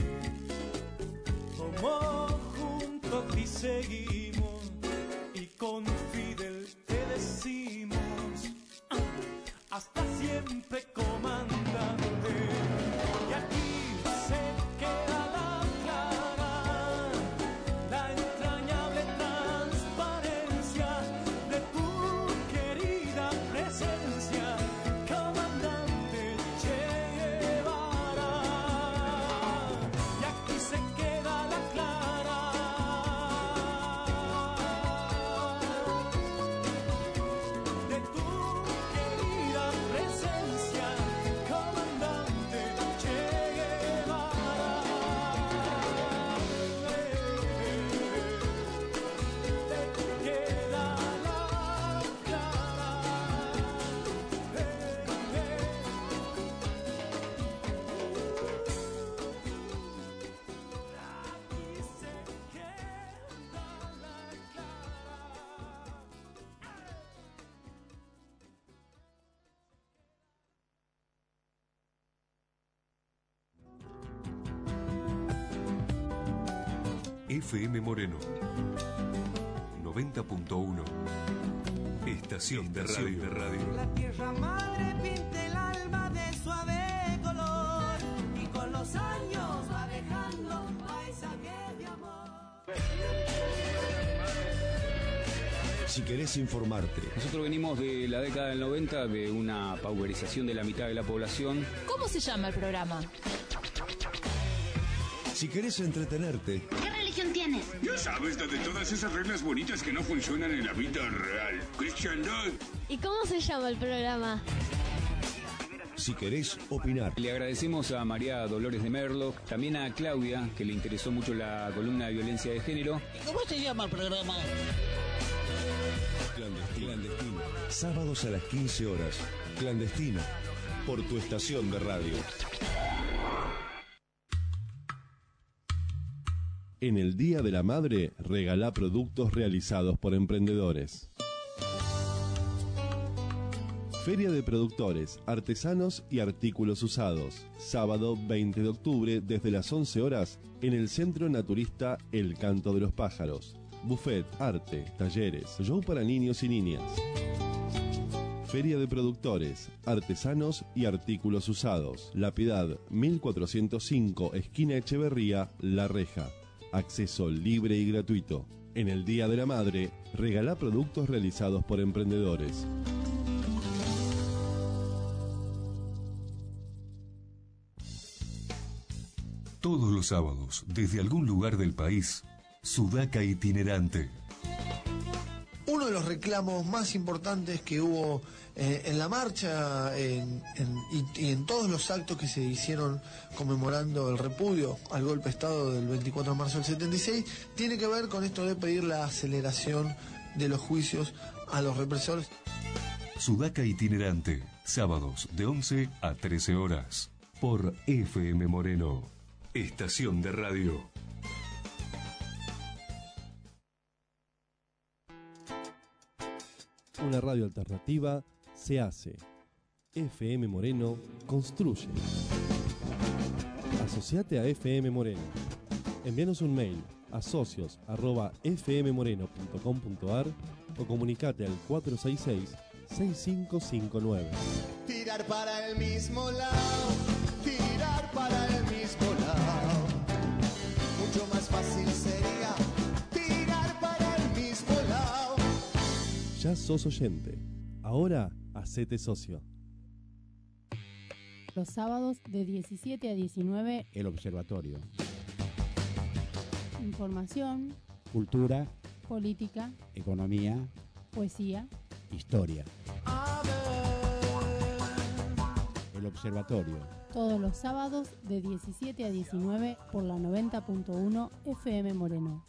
S14: como junto a ti seguimos y con Fidel te decimos hasta siempre, comandante. Y aquí se queda la clara, la entrañable transparencia de tu querida presencia, comandante Che Guevara. Y aquí se queda la clara, de tu querida presencia, comandante Che Guevara. Te queda la clara. Aquí se queda la clara.
S1: F M Moreno noventa punto uno. Estación de radio. De radio.
S14: La tierra madre pinta el alma de suave color y con los años va dejando paisajes de amor.
S13: Si querés informarte,
S6: Nosotros venimos de la década del noventa, de una pauperización de la mitad de la población.
S15: ¿Cómo se llama el programa?
S13: si querés entretenerte,
S15: ¿Qué religión tienes?
S17: Ya sabes, la de todas esas reglas bonitas que no funcionan en la vida real. Cristiandad.
S4: ¿Y cómo se llama el programa?
S13: si querés opinar.
S6: Le agradecemos a María Dolores de Merlo, también a Claudia, que le interesó mucho la columna de violencia de género.
S24: ¿Cómo se llama el programa?
S13: Clandestino. Clandestino. Sábados a las quince horas. Clandestino. Por tu estación de radio. En el Día de la Madre, regalá productos realizados por emprendedores. Feria de Productores, Artesanos y Artículos Usados. Sábado veinte de octubre desde las once horas en el Centro Naturista El Canto de los Pájaros. Buffet, arte, talleres, show para niños y niñas. Feria de Productores, Artesanos y Artículos Usados. La Piedad, mil cuatrocientos cinco, esquina Echeverría, La Reja. Acceso libre y gratuito. En el Día de la Madre, regalá productos realizados por emprendedores.
S1: Todos los sábados, desde algún lugar del país, Sudaca Itinerante.
S25: Uno de los reclamos más importantes que hubo eh, en la marcha en, en, y, y en todos los actos que se hicieron conmemorando el repudio al golpe de Estado del veinticuatro de marzo del setenta y seis tiene que ver con esto de pedir la aceleración de los juicios a los represores.
S1: Sudaca Itinerante, sábados de once a trece horas, por F M Moreno, estación de radio.
S9: Una radio alternativa se hace. F M Moreno construye. Asociate a F M Moreno. Envíanos un mail a socios arroba f m moreno punto com punto a r o comunicate al cuatro seis seis, seis cinco cinco nueve.
S14: Tirar para el mismo lado, tirar para el mismo lado. Mucho más fácil sería tirar para el mismo lado.
S9: Ya sos oyente. Ahora hacete socio.
S26: Los sábados de diecisiete a diecinueve.
S27: El Observatorio.
S26: Información,
S27: Cultura,
S26: política,
S27: economía,
S26: poesía.
S27: historia. El Observatorio.
S26: Todos los sábados de diecisiete a diecinueve por la noventa punto uno F M Moreno.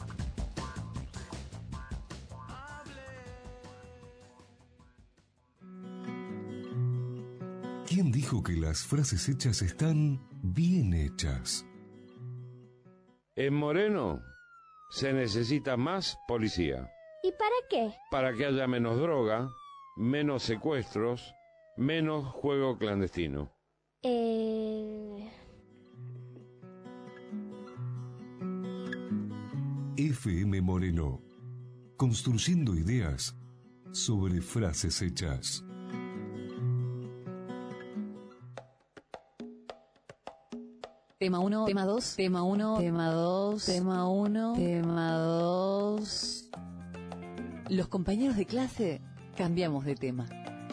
S1: ¿Quién dijo que las frases hechas están bien hechas?
S28: En Moreno se necesita más policía.
S18: ¿Y para qué?
S28: Para que haya menos droga, menos secuestros, menos juego clandestino.
S18: Eh...
S1: F M Moreno, construyendo ideas sobre frases hechas.
S3: Tema uno, tema dos, tema uno, tema dos, tema uno, tema dos. Los compañeros de clase cambiamos de tema.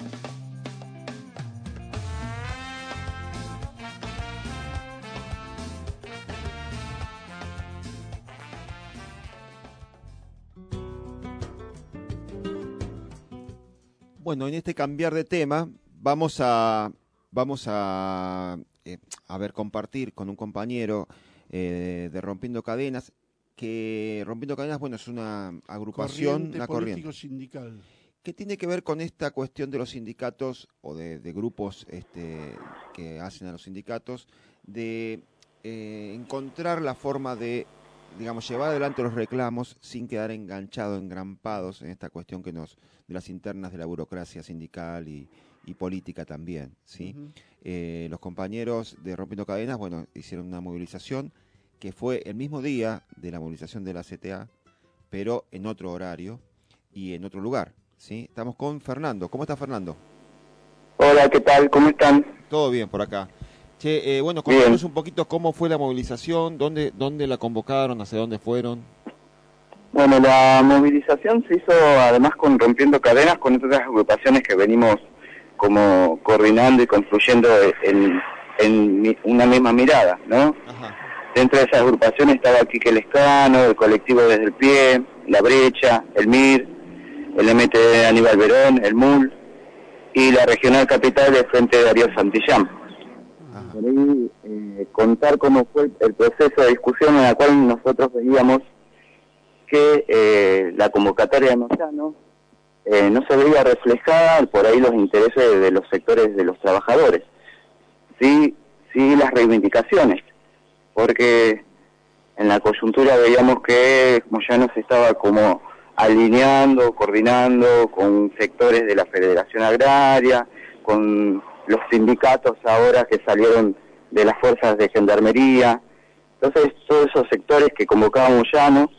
S5: Bueno, en este cambiar de tema vamos a vamos a eh, a ver compartir con un compañero eh, de Rompiendo Cadenas, que Rompiendo Cadenas, bueno, es una agrupación,
S2: corriente
S5: una
S2: político
S5: corriente
S2: sindical.
S5: que tiene que ver con esta cuestión de los sindicatos o de, de grupos este, que hacen a los sindicatos, de eh, encontrar la forma de, digamos, llevar adelante los reclamos sin quedar enganchados, engrampados en esta cuestión que nos de las internas de la burocracia sindical y, y política también, ¿sí? Uh-huh. Eh, los compañeros de Rompiendo Cadenas, bueno, hicieron una movilización que fue el mismo día de la movilización de la C T A, pero en otro horario y en otro lugar, ¿sí? Estamos con Fernando. ¿Cómo está, Fernando?
S7: Hola, ¿qué tal? ¿Cómo están?
S5: Todo bien por acá. Che, eh, bueno, contanos un poquito cómo fue la movilización, dónde, dónde la convocaron, hacia dónde fueron.
S7: Bueno, la movilización se hizo además con Rompiendo Cadenas, con otras agrupaciones que venimos como coordinando y construyendo en, en una misma mirada, ¿no? Ajá. Dentro de esas agrupaciones estaba Quique Lescano, el colectivo Desde el Pie, La Brecha, el M I R, el M T D Aníbal Verón, el M U L y la Regional Capital del Frente Darío Santillán. Ajá. Por ahí eh, contar cómo fue el proceso de discusión en la cual nosotros veíamos que eh, la convocatoria de Moyano eh, no se veía reflejada por ahí los intereses de, de los sectores de los trabajadores, sí, sí las reivindicaciones, porque en la coyuntura veíamos que Moyano se estaba como alineando, coordinando con sectores de la Federación Agraria, con los sindicatos ahora que salieron de las fuerzas de gendarmería. Entonces todos esos sectores que convocaba Moyano,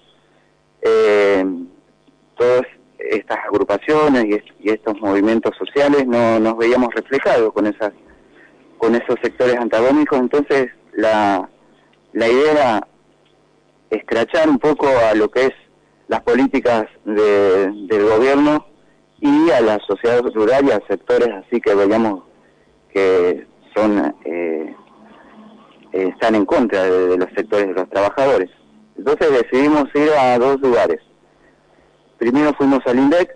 S7: eh, todas estas agrupaciones y, est y estos movimientos sociales no nos veíamos reflejados con esas con esos sectores antagónicos. Entonces la la idea era escrachar un poco a lo que es las políticas de, del gobierno y a la sociedad rural y a sectores así que veíamos que son eh, eh, están en contra de, de los sectores de los trabajadores. Entonces decidimos ir a dos lugares. Primero fuimos al INDEC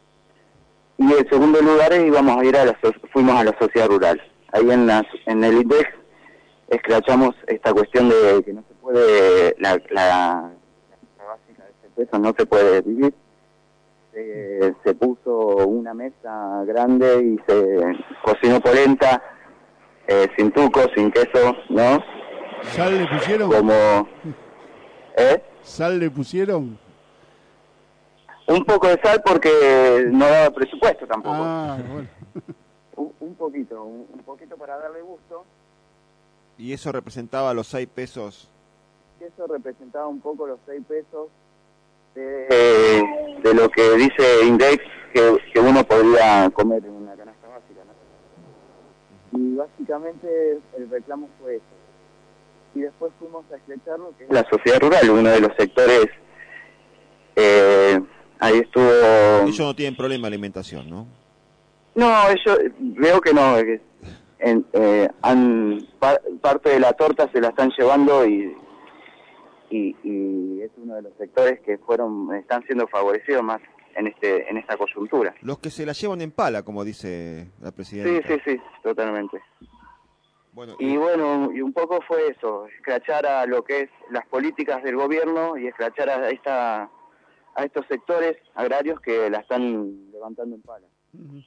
S7: y en segundo lugar íbamos a ir a la so fuimos a la sociedad rural. Ahí en, la, en el INDEC escrachamos esta cuestión de que no se puede, la, la, la básica de ese peso no se puede vivir. Se, se puso una mesa grande y se cocinó polenta, eh, sin tuco, sin queso, ¿no?
S2: ¿Sal le pusieron?
S7: Como... ¿Eh?
S2: ¿Sal le pusieron?
S7: Un poco de sal porque no daba presupuesto tampoco.
S2: Ah, bueno.
S7: un, un poquito, un, un poquito para darle gusto.
S5: Y eso representaba los seis pesos.
S7: Y eso representaba un poco los seis pesos de, eh, de lo que dice Index que, que uno podría comer en una canasta básica, ¿no? Y básicamente el reclamo fue eso. Y después fuimos a estrechar lo que es la sociedad rural, uno de los sectores. Eh, ahí estuvo...
S5: Ellos no tienen problema de alimentación, ¿no?
S7: No, ellos, veo que no, que en, eh, han, pa, parte de la torta se la están llevando y, y, y es uno de los sectores que fueron están siendo favorecidos más en este en esta coyuntura.
S5: Los que se la llevan en pala, como dice la presidenta.
S7: Sí, sí, sí, totalmente.
S5: Bueno,
S7: y, y bueno, y un poco fue eso, escrachar a lo que es las políticas del gobierno y escrachar a esta a estos sectores agrarios que la están levantando en pala. Uh-huh.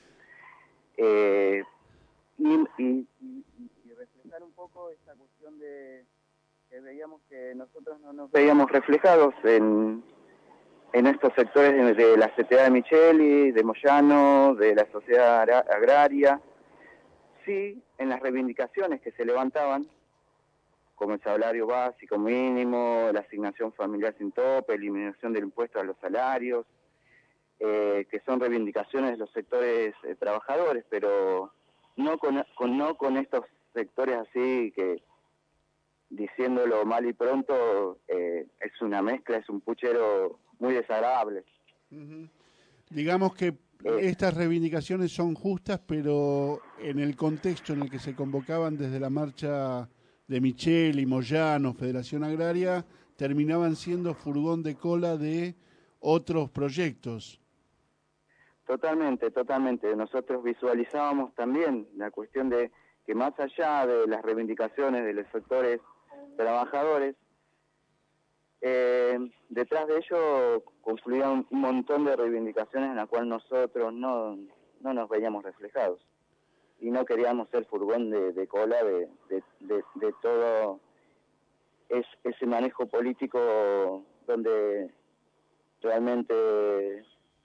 S7: eh, y, y, y, y reflejar un poco esta cuestión de que veíamos que nosotros no nos veíamos reflejados en, en estos sectores de, de la C T A de Micheli, de Moyano, de la sociedad agraria, sí, en las reivindicaciones que se levantaban como el salario básico mínimo, la asignación familiar sin tope, eliminación del impuesto a los salarios, eh, que son reivindicaciones de los sectores eh, trabajadores, pero no con, con no con estos sectores así que, diciéndolo mal y pronto, eh, es una mezcla, es un puchero muy desagradable.
S2: Uh-huh. Digamos que eh, estas reivindicaciones son justas, pero en el contexto en el que se convocaban desde la marcha de Micheli, Moyano, Federación Agraria, terminaban siendo furgón de cola de otros proyectos.
S7: Totalmente, totalmente. Nosotros visualizábamos también la cuestión de que más allá de las reivindicaciones de los sectores trabajadores, eh, detrás de ello confluían un montón de reivindicaciones en las cuales nosotros no, no nos veíamos reflejados y no queríamos ser furgón de, de cola de, de, de, de todo es, ese manejo político donde realmente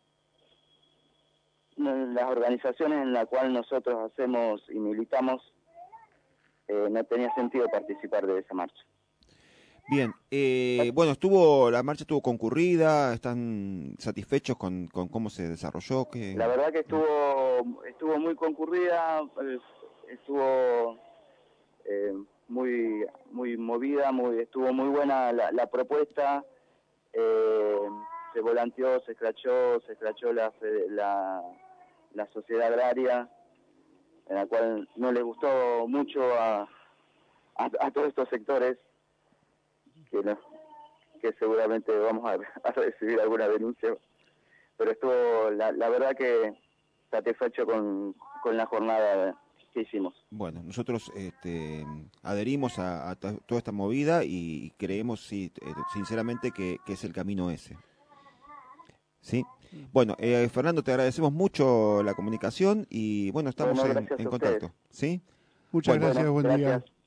S7: las organizaciones en las cuales nosotros hacemos y militamos eh, no tenía sentido participar de esa marcha.
S5: Bien, eh, bueno, estuvo la marcha estuvo concurrida, ¿están satisfechos con, con cómo se desarrolló? ¿Qué...
S7: La verdad que estuvo estuvo muy concurrida, estuvo eh, muy muy movida, muy estuvo muy buena la, la propuesta, eh, se volanteó, se escrachó, se escrachó la, la, la sociedad agraria, en la cual no le gustó mucho a, a, a todos estos sectores, que no, que seguramente vamos a, a recibir alguna denuncia, pero estuvo la, la verdad que satisfecho con, con la jornada que hicimos.
S5: Bueno, nosotros este, adherimos a, a toda esta movida y creemos sí, sinceramente que, que es el camino ese. ¿Sí? Bueno, eh, Fernando, te agradecemos mucho la comunicación y bueno, estamos bueno, en, en contacto. ¿Sí?
S2: Muchas bueno, gracias, buen
S7: gracias.
S2: día.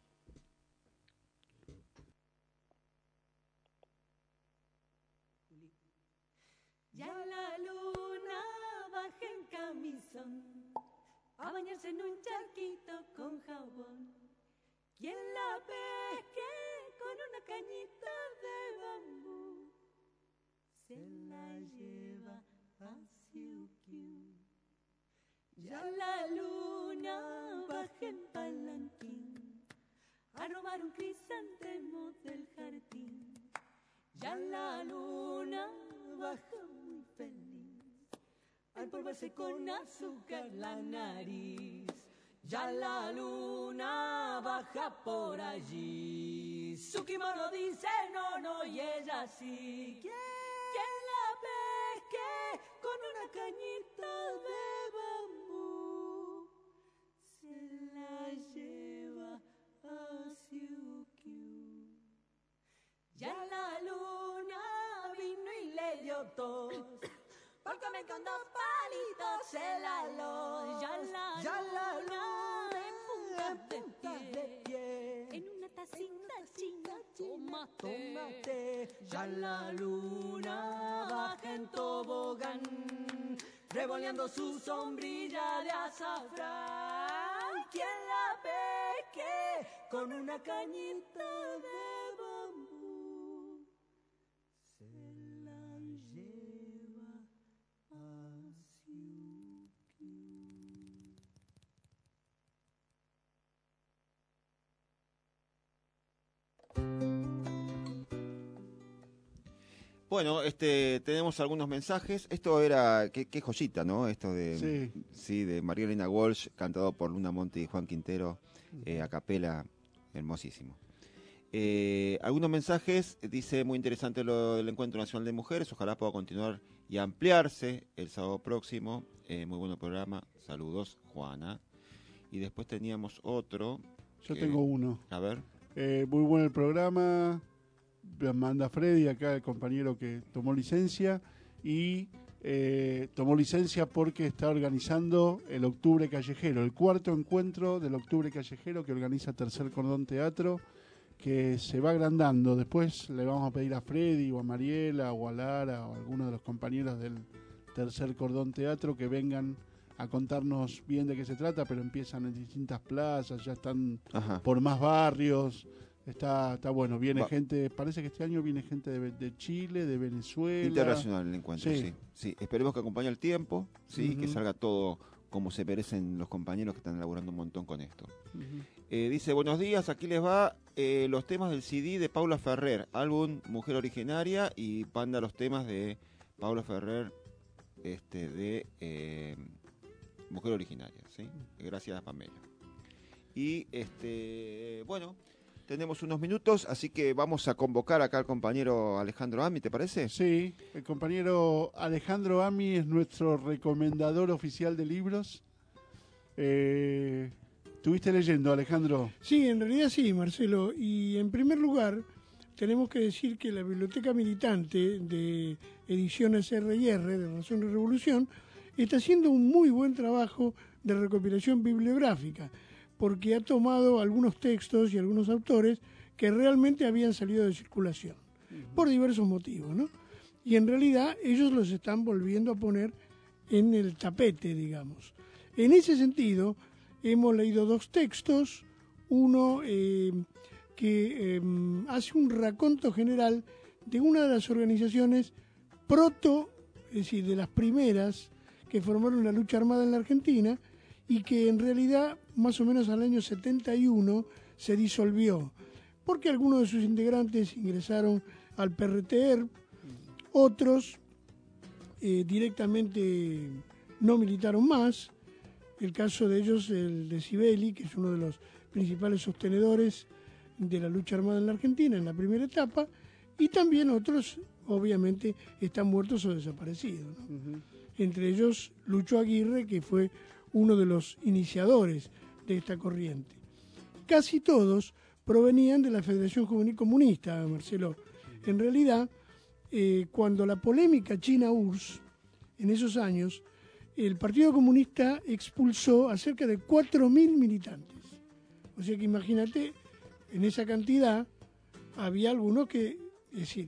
S16: Ya la luna baja en camisón a bañarse en un charquito con jabón. Quien la pesque con una cañita de bambú se la lleva a Siukiu. Ya la luna baja en palanquín a robar un crisantemo del jardín. Ya la luna baja muy feliz a empolvarse con azúcar la nariz. Ya la luna baja por allí. Su kimono dice no, no, y ella sí. ¿Quién, ¿Quién la pesque con una cañita de bambú? Se la lleva a Siukiu. Ya la luna vino y le dio tos, porque me con dos palitos se la los. Ya la, ya la luna de puntas de, de pie, en una tacita china, tomate, tomate. Ya la luna baja en tobogán, revoleando su sombrilla de azafrán. ¿Quién la pesque con una cañita de bambú? Se la lleva a Siukiu.
S5: Bueno, este, tenemos algunos mensajes. Esto era, qué, qué joyita, ¿no? Esto de,
S2: sí,
S5: sí de María Elena Walsh, cantado por Luna Monte y Juan Quintero, eh, a capela, hermosísimo. Eh, algunos mensajes, dice muy interesante lo del Encuentro Nacional de Mujeres, ojalá pueda continuar y ampliarse el sábado próximo, eh, muy buen programa, saludos Juana. Y después teníamos otro.
S2: Yo
S5: que,
S2: tengo uno.
S5: A ver.
S2: Eh, muy bueno el programa, manda Freddy acá, el compañero que tomó licencia, y eh, tomó licencia porque está organizando el Octubre Callejero, el cuarto encuentro del Octubre Callejero que organiza Tercer Cordón Teatro, que se va agrandando. Después le vamos a pedir a Freddy o a Mariela o a Lara o a alguno de los compañeros del Tercer Cordón Teatro que vengan a contarnos bien de qué se trata, pero empiezan en distintas plazas, ya están Ajá. por más barrios, Está, está bueno, viene
S5: Va.
S2: gente, parece que este año viene gente de, de Chile, de Venezuela.
S5: Internacional el encuentro, sí.
S2: Sí.
S5: sí. Esperemos que acompañe el tiempo, sí,
S2: Ujú.
S5: que salga todo como se merecen los compañeros que están elaborando un montón con esto.
S2: Ujú.
S5: Eh, dice, buenos días, aquí les va eh, los temas del C D de Paula Ferrer, álbum Mujer Originaria, y Panda los temas de Paula Ferrer este, de eh, Mujer Originaria, ¿sí? Gracias, Pamela. Y, este bueno, tenemos unos minutos, así que vamos a convocar acá al compañero Alejandro Ami, ¿te parece?
S2: Sí, el compañero Alejandro Ami es nuestro recomendador oficial de libros. Eh, ¿Estuviste leyendo, Alejandro?
S10: Sí, en realidad sí, Marcelo. Y en primer lugar, tenemos que decir que la Biblioteca Militante de Ediciones R y R, de Razón y Revolución, está haciendo un muy buen trabajo de recopilación bibliográfica, porque ha tomado algunos textos y algunos autores que realmente habían salido de circulación, por diversos motivos, ¿no? Y en realidad ellos los están volviendo a poner en el tapete, digamos. En ese sentido, hemos leído dos textos, uno eh, que eh, hace un raconto general de una de las organizaciones proto, es decir, de las primeras que formaron la lucha armada en la Argentina, y que en realidad más o menos al año setenta y uno se disolvió, porque algunos de sus integrantes ingresaron al P R T E R, otros eh, directamente no militaron más. El caso de ellos, el de Sibeli, que es uno de los principales sostenedores de la lucha armada en la Argentina en la primera etapa, y también otros obviamente están muertos o desaparecidos, ¿no? Uh-huh. Entre ellos Lucho Aguirre, que fue uno de los iniciadores de esta corriente. Casi todos provenían de la Federación Juvenil Comunista, Marcelo. En realidad, eh, cuando la polémica China-U R S S, en esos años, el Partido Comunista expulsó a cerca de cuatro mil militantes. O sea que imagínate, en esa cantidad había algunos que, es decir,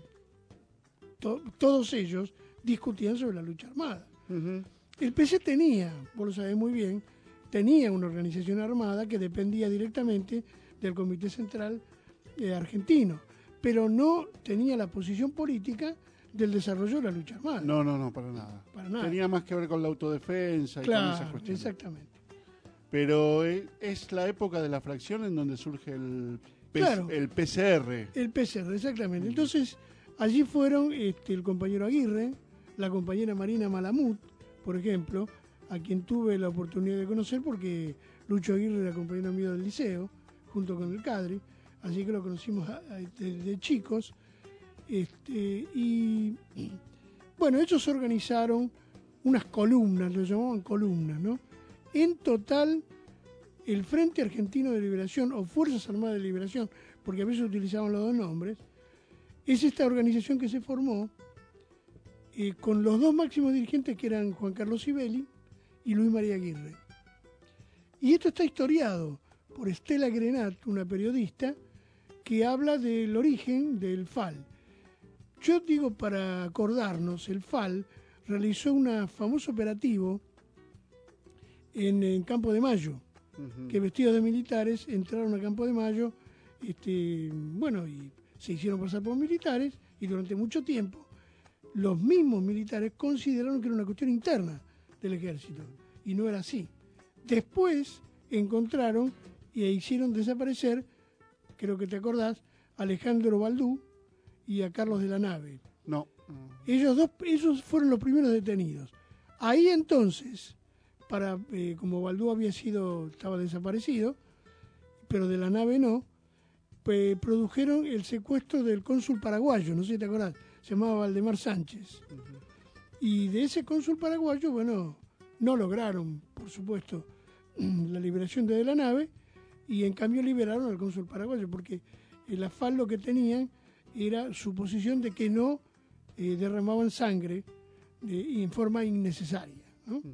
S10: to- todos ellos discutían sobre la lucha armada. Uh-huh. El P C tenía, vos lo sabés muy bien, tenía una organización armada que dependía directamente del Comité Central eh, argentino, pero no tenía la posición política del desarrollo de la lucha armada.
S2: No, no, no, para nada.
S10: Para nada.
S2: Tenía más que ver con la autodefensa y
S10: claro,
S2: con esas cuestiones.
S10: Exactamente.
S2: Pero eh, es la época de la fracción en donde surge el, P-
S10: claro,
S2: el P C R.
S10: El P C R, exactamente. Entonces, allí fueron este, el compañero Aguirre, la compañera Marina Malamud, por ejemplo, a quien tuve la oportunidad de conocer porque Lucho Aguirre era compañero mío del liceo, junto con el Cadri, así que lo conocimos desde chicos. Este, y bueno, ellos organizaron unas columnas, lo llamaban columnas, ¿no? En total, el Frente Argentino de Liberación, o Fuerzas Armadas de Liberación, porque a veces utilizaban los dos nombres, es esta organización que se formó eh, con los dos máximos dirigentes que eran Juan Carlos Sibeli y Luis María Aguirre. Y esto está historiado por Estela Grenat, una periodista, que habla del origen del F A L. Yo digo, para acordarnos, el F A L realizó un famoso operativo en, en Campo de Mayo, uh-huh. que vestidos de militares entraron a Campo de Mayo, este, bueno, y se hicieron pasar por militares, y durante mucho tiempo los mismos militares consideraron que era una cuestión interna del ejército, y no era así. Después encontraron y hicieron desaparecer, creo que te acordás, a Alejandro Baldú y a Carlos de la Nave.
S2: No.
S10: Ellos dos, ellos fueron los primeros detenidos. Ahí entonces, para eh, como Baldú había sido, estaba desaparecido, pero de la Nave no, pues, produjeron el secuestro del cónsul paraguayo, no sé si te acordás, se llamaba Valdemar Sánchez. Uh-huh. Y de ese cónsul paraguayo, bueno, no lograron, por supuesto, la liberación de, de la Nave, y en cambio liberaron al cónsul paraguayo, porque el F A L lo que tenían era su posición de que no eh, derramaban sangre eh, en forma innecesaria, ¿no? Uh-huh.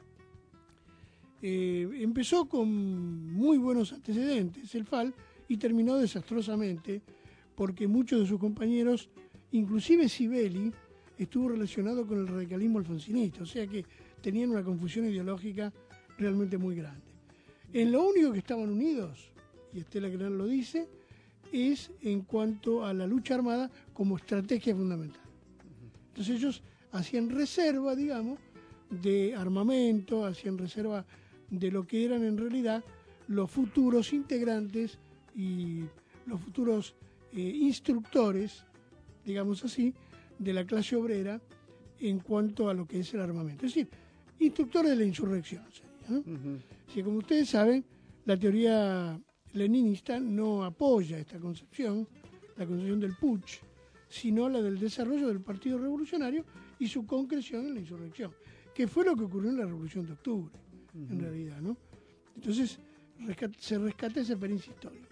S10: eh, empezó con muy buenos antecedentes el F A L y terminó desastrosamente porque muchos de sus compañeros, inclusive Sibeli, estuvo relacionado con el radicalismo alfonsinista, o sea que tenían una confusión ideológica realmente muy grande. En lo único que estaban unidos, y Estela Grenat lo dice, es en cuanto a la lucha armada como estrategia fundamental. Entonces ellos hacían reserva, digamos, de armamento, hacían reserva de lo que eran en realidad los futuros integrantes y los futuros eh, instructores, digamos así, de la clase obrera en cuanto a lo que es el armamento. Es decir, instructores de la insurrección sería, ¿no? Uh-huh. Así, como ustedes saben, la teoría leninista no apoya esta concepción, la concepción del putsch, sino la del desarrollo del Partido Revolucionario y su concreción en la insurrección, que fue lo que ocurrió en la Revolución de Octubre, uh-huh. en realidad, ¿no? Entonces, rescat- se rescata esa experiencia histórica.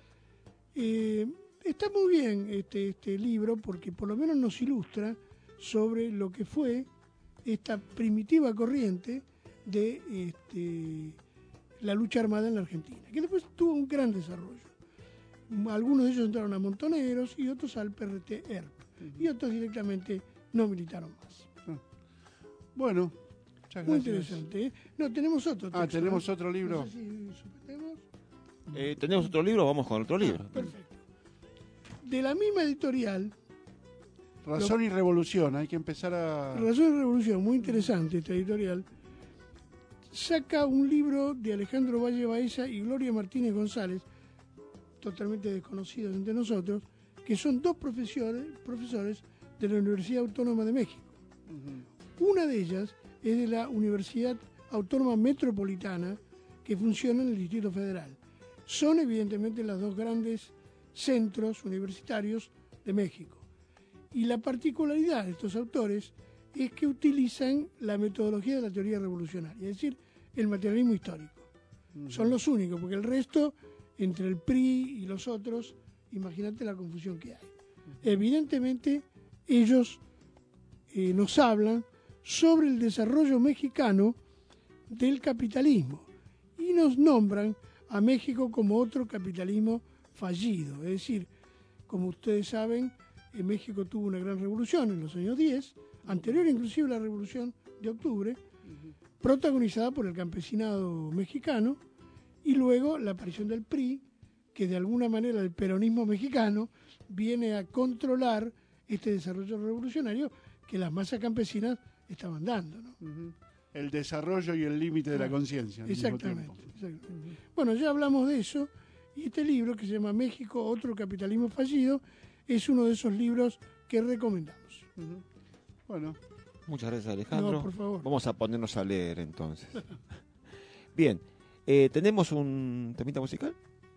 S10: Eh, está muy bien este, este libro porque por lo menos nos ilustra sobre lo que fue esta primitiva corriente de este, la lucha armada en la Argentina, que después tuvo un gran desarrollo. Algunos de ellos entraron a Montoneros y otros al P R T E R P, uh-huh. y otros directamente no militaron más.
S2: Ah. Bueno, muchas
S10: muy
S2: gracias.
S10: interesante, ¿eh? No, tenemos otro texto.
S2: Ah, ¿tenemos
S10: ¿no?
S2: otro libro?
S10: No sé si suspendemos.
S5: Eh, ¿Tenemos otro libro? Vamos con otro libro.
S10: Ah, perfecto. De la misma editorial...
S2: Razón
S10: lo,
S2: y Revolución, hay que empezar a...
S10: Razón y Revolución, muy interesante esta editorial. Saca un libro de Alejandro Valle Baeza y Gloria Martínez González, totalmente desconocidos entre nosotros, que son dos profesores, profesores de la Universidad Autónoma de México. Uh-huh. Una de ellas es de la Universidad Autónoma Metropolitana, que funciona en el Distrito Federal. Son evidentemente los dos grandes centros universitarios de México. Y la particularidad de estos autores es que utilizan la metodología de la teoría revolucionaria, es decir, el materialismo histórico. Uh-huh. Son los únicos, porque el resto, entre el P R I y los otros, imagínate la confusión que hay. Uh-huh. Evidentemente, ellos eh, nos hablan sobre el desarrollo mexicano del capitalismo y nos nombran a México como otro capitalismo fallido. Es decir, como ustedes saben, en México tuvo una gran revolución en los años diez, anterior inclusive a la Revolución de Octubre, uh-huh. protagonizada por el campesinado mexicano, y luego la aparición del P R I, que de alguna manera el peronismo mexicano viene a controlar este desarrollo revolucionario que las masas campesinas estaban dando, ¿no?
S2: Uh-huh. El desarrollo y el límite de la conciencia.
S10: Exactamente. exactamente. Uh-huh. Bueno, ya hablamos de eso, y este libro, que se llama México, otro capitalismo fallido, es uno de esos libros que recomendamos.
S2: Uh-huh. Bueno.
S5: Muchas gracias, Alejandro.
S10: No, por favor.
S5: Vamos a ponernos a leer entonces. Bien, eh, ¿tenemos un temita musical?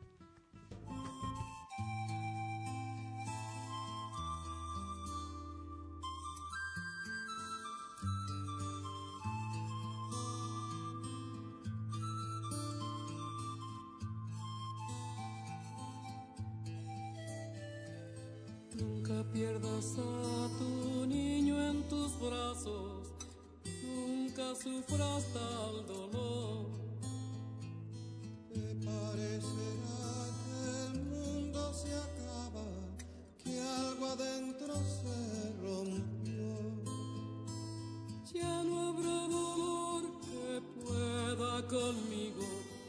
S8: Nunca pierdas a tu niño en tus brazos, nunca sufras tal dolor.
S14: ¿Te parecerá que el mundo se acaba, que algo adentro se rompió?
S8: Ya no habrá dolor que pueda conmigo,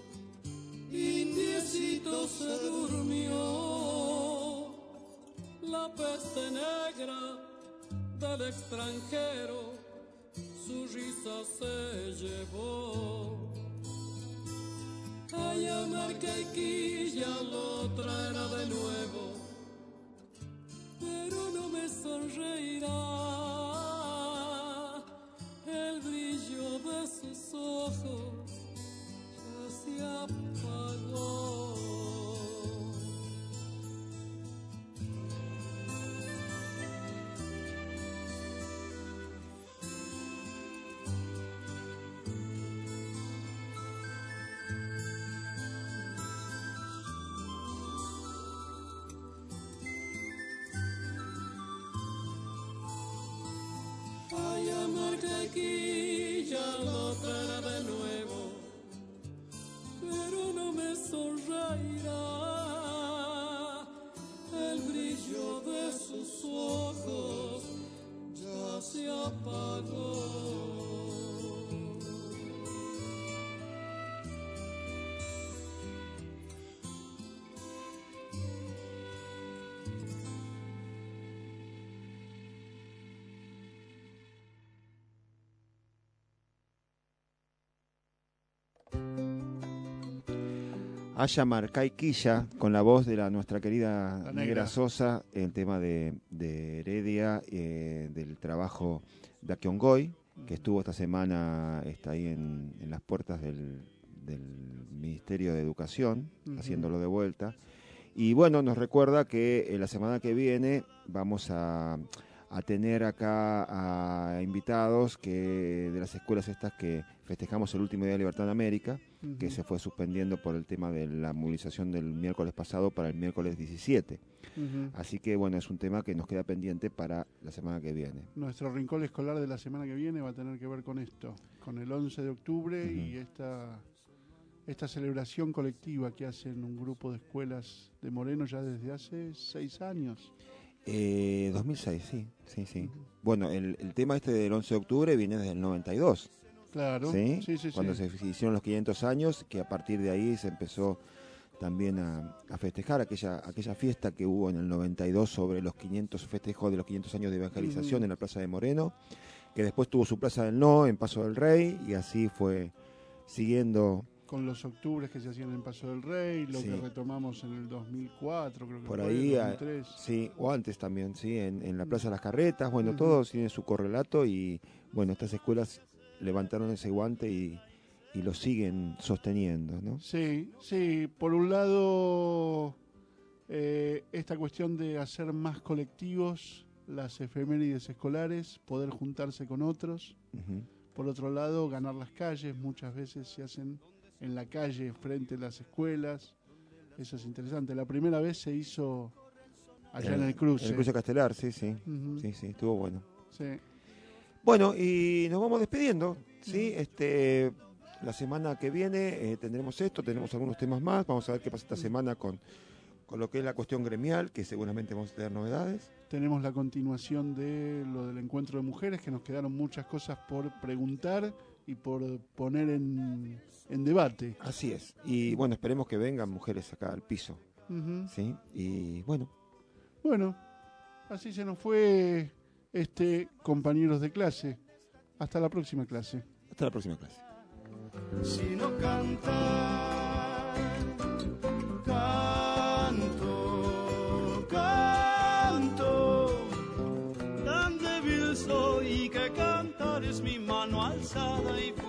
S8: indiecito se durmió. La peste negra del extranjero su risa se llevó. Ay, Amarcaiquilla lo traerá de nuevo, pero no me sonreirá el brillo de sus ojos, ya se apagó. Ay, Amarcaiquilla lo traerá de nuevo, pero no me sonreirá el brillo de sus ojos, ya se apagó.
S5: Aya Marcaiquilla, con la voz de la nuestra querida
S2: La
S5: Negra.
S2: Negra
S5: Sosa, el tema de, de Heredia, eh, del trabajo de Aquiongoy, que estuvo esta semana está ahí en, en las puertas del, del Ministerio de Educación, uh-huh. haciéndolo de vuelta. Y bueno, nos recuerda que eh, la semana que viene vamos a, a tener acá a invitados que de las escuelas estas que festejamos el último Día de Libertad en América, uh-huh. que se fue suspendiendo por el tema de la movilización del miércoles pasado para el miércoles diecisiete. Uh-huh. Así que bueno, es un tema que nos queda pendiente para la semana que viene.
S2: Nuestro rincón escolar de la semana que viene va a tener que ver con esto, con el once de octubre uh-huh. y esta, esta celebración colectiva que hacen un grupo de escuelas de Moreno ya desde hace seis años.
S5: Eh, dos mil seis, sí, sí, sí. Uh-huh. Bueno, el, el tema este del once de octubre viene desde el noventa y dos.
S2: Claro,
S5: ¿sí?
S2: Sí, sí,
S5: Cuando
S2: sí.
S5: se hicieron los quinientos años, que a partir de ahí se empezó también a, a festejar aquella aquella fiesta que hubo en el noventa y dos sobre los quinientos festejos de los quinientos años de evangelización uh-huh. en la Plaza de Moreno, que después tuvo su Plaza del No en Paso del Rey, y así fue siguiendo...
S2: Con los octubres que se hacían en Paso del Rey, lo sí. que retomamos en el dos mil cuatro, creo que
S5: por
S2: fue,
S5: ahí,
S2: dos mil tres.
S5: Sí, o antes también, sí, en, en la Plaza de las Carretas, bueno, uh-huh. todos tienen su correlato y, bueno, estas escuelas levantaron ese guante y, y lo siguen sosteniendo, ¿no?
S2: Sí, sí, por un lado, eh, esta cuestión de hacer más colectivos las efemérides escolares, poder juntarse con otros, uh-huh. por otro lado, ganar las calles, muchas veces se hacen en la calle, frente a las escuelas. Eso es interesante. La primera vez se hizo allá en, en el cruce.
S5: En el cruce Castelar, sí, sí.
S2: Uh-huh.
S5: Sí, sí, estuvo bueno.
S2: Sí.
S5: Bueno, y nos vamos despidiendo, ¿sí? Este, la semana que viene eh, tendremos esto, tenemos algunos temas más. Vamos a ver qué pasa esta semana con, con lo que es la cuestión gremial, que seguramente vamos a tener novedades.
S2: Tenemos la continuación de lo del encuentro de mujeres, que nos quedaron muchas cosas por preguntar y por poner en, en debate.
S5: Así es. Y bueno, esperemos que vengan mujeres acá al piso.
S2: Uh-huh.
S5: ¿Sí? Y bueno.
S2: Bueno, así se nos fue, este compañeros de clase. Hasta la próxima clase.
S5: Hasta la próxima clase.
S14: Si no cantar, canto, canto, tan débil soy que cantar es mi mano alzada y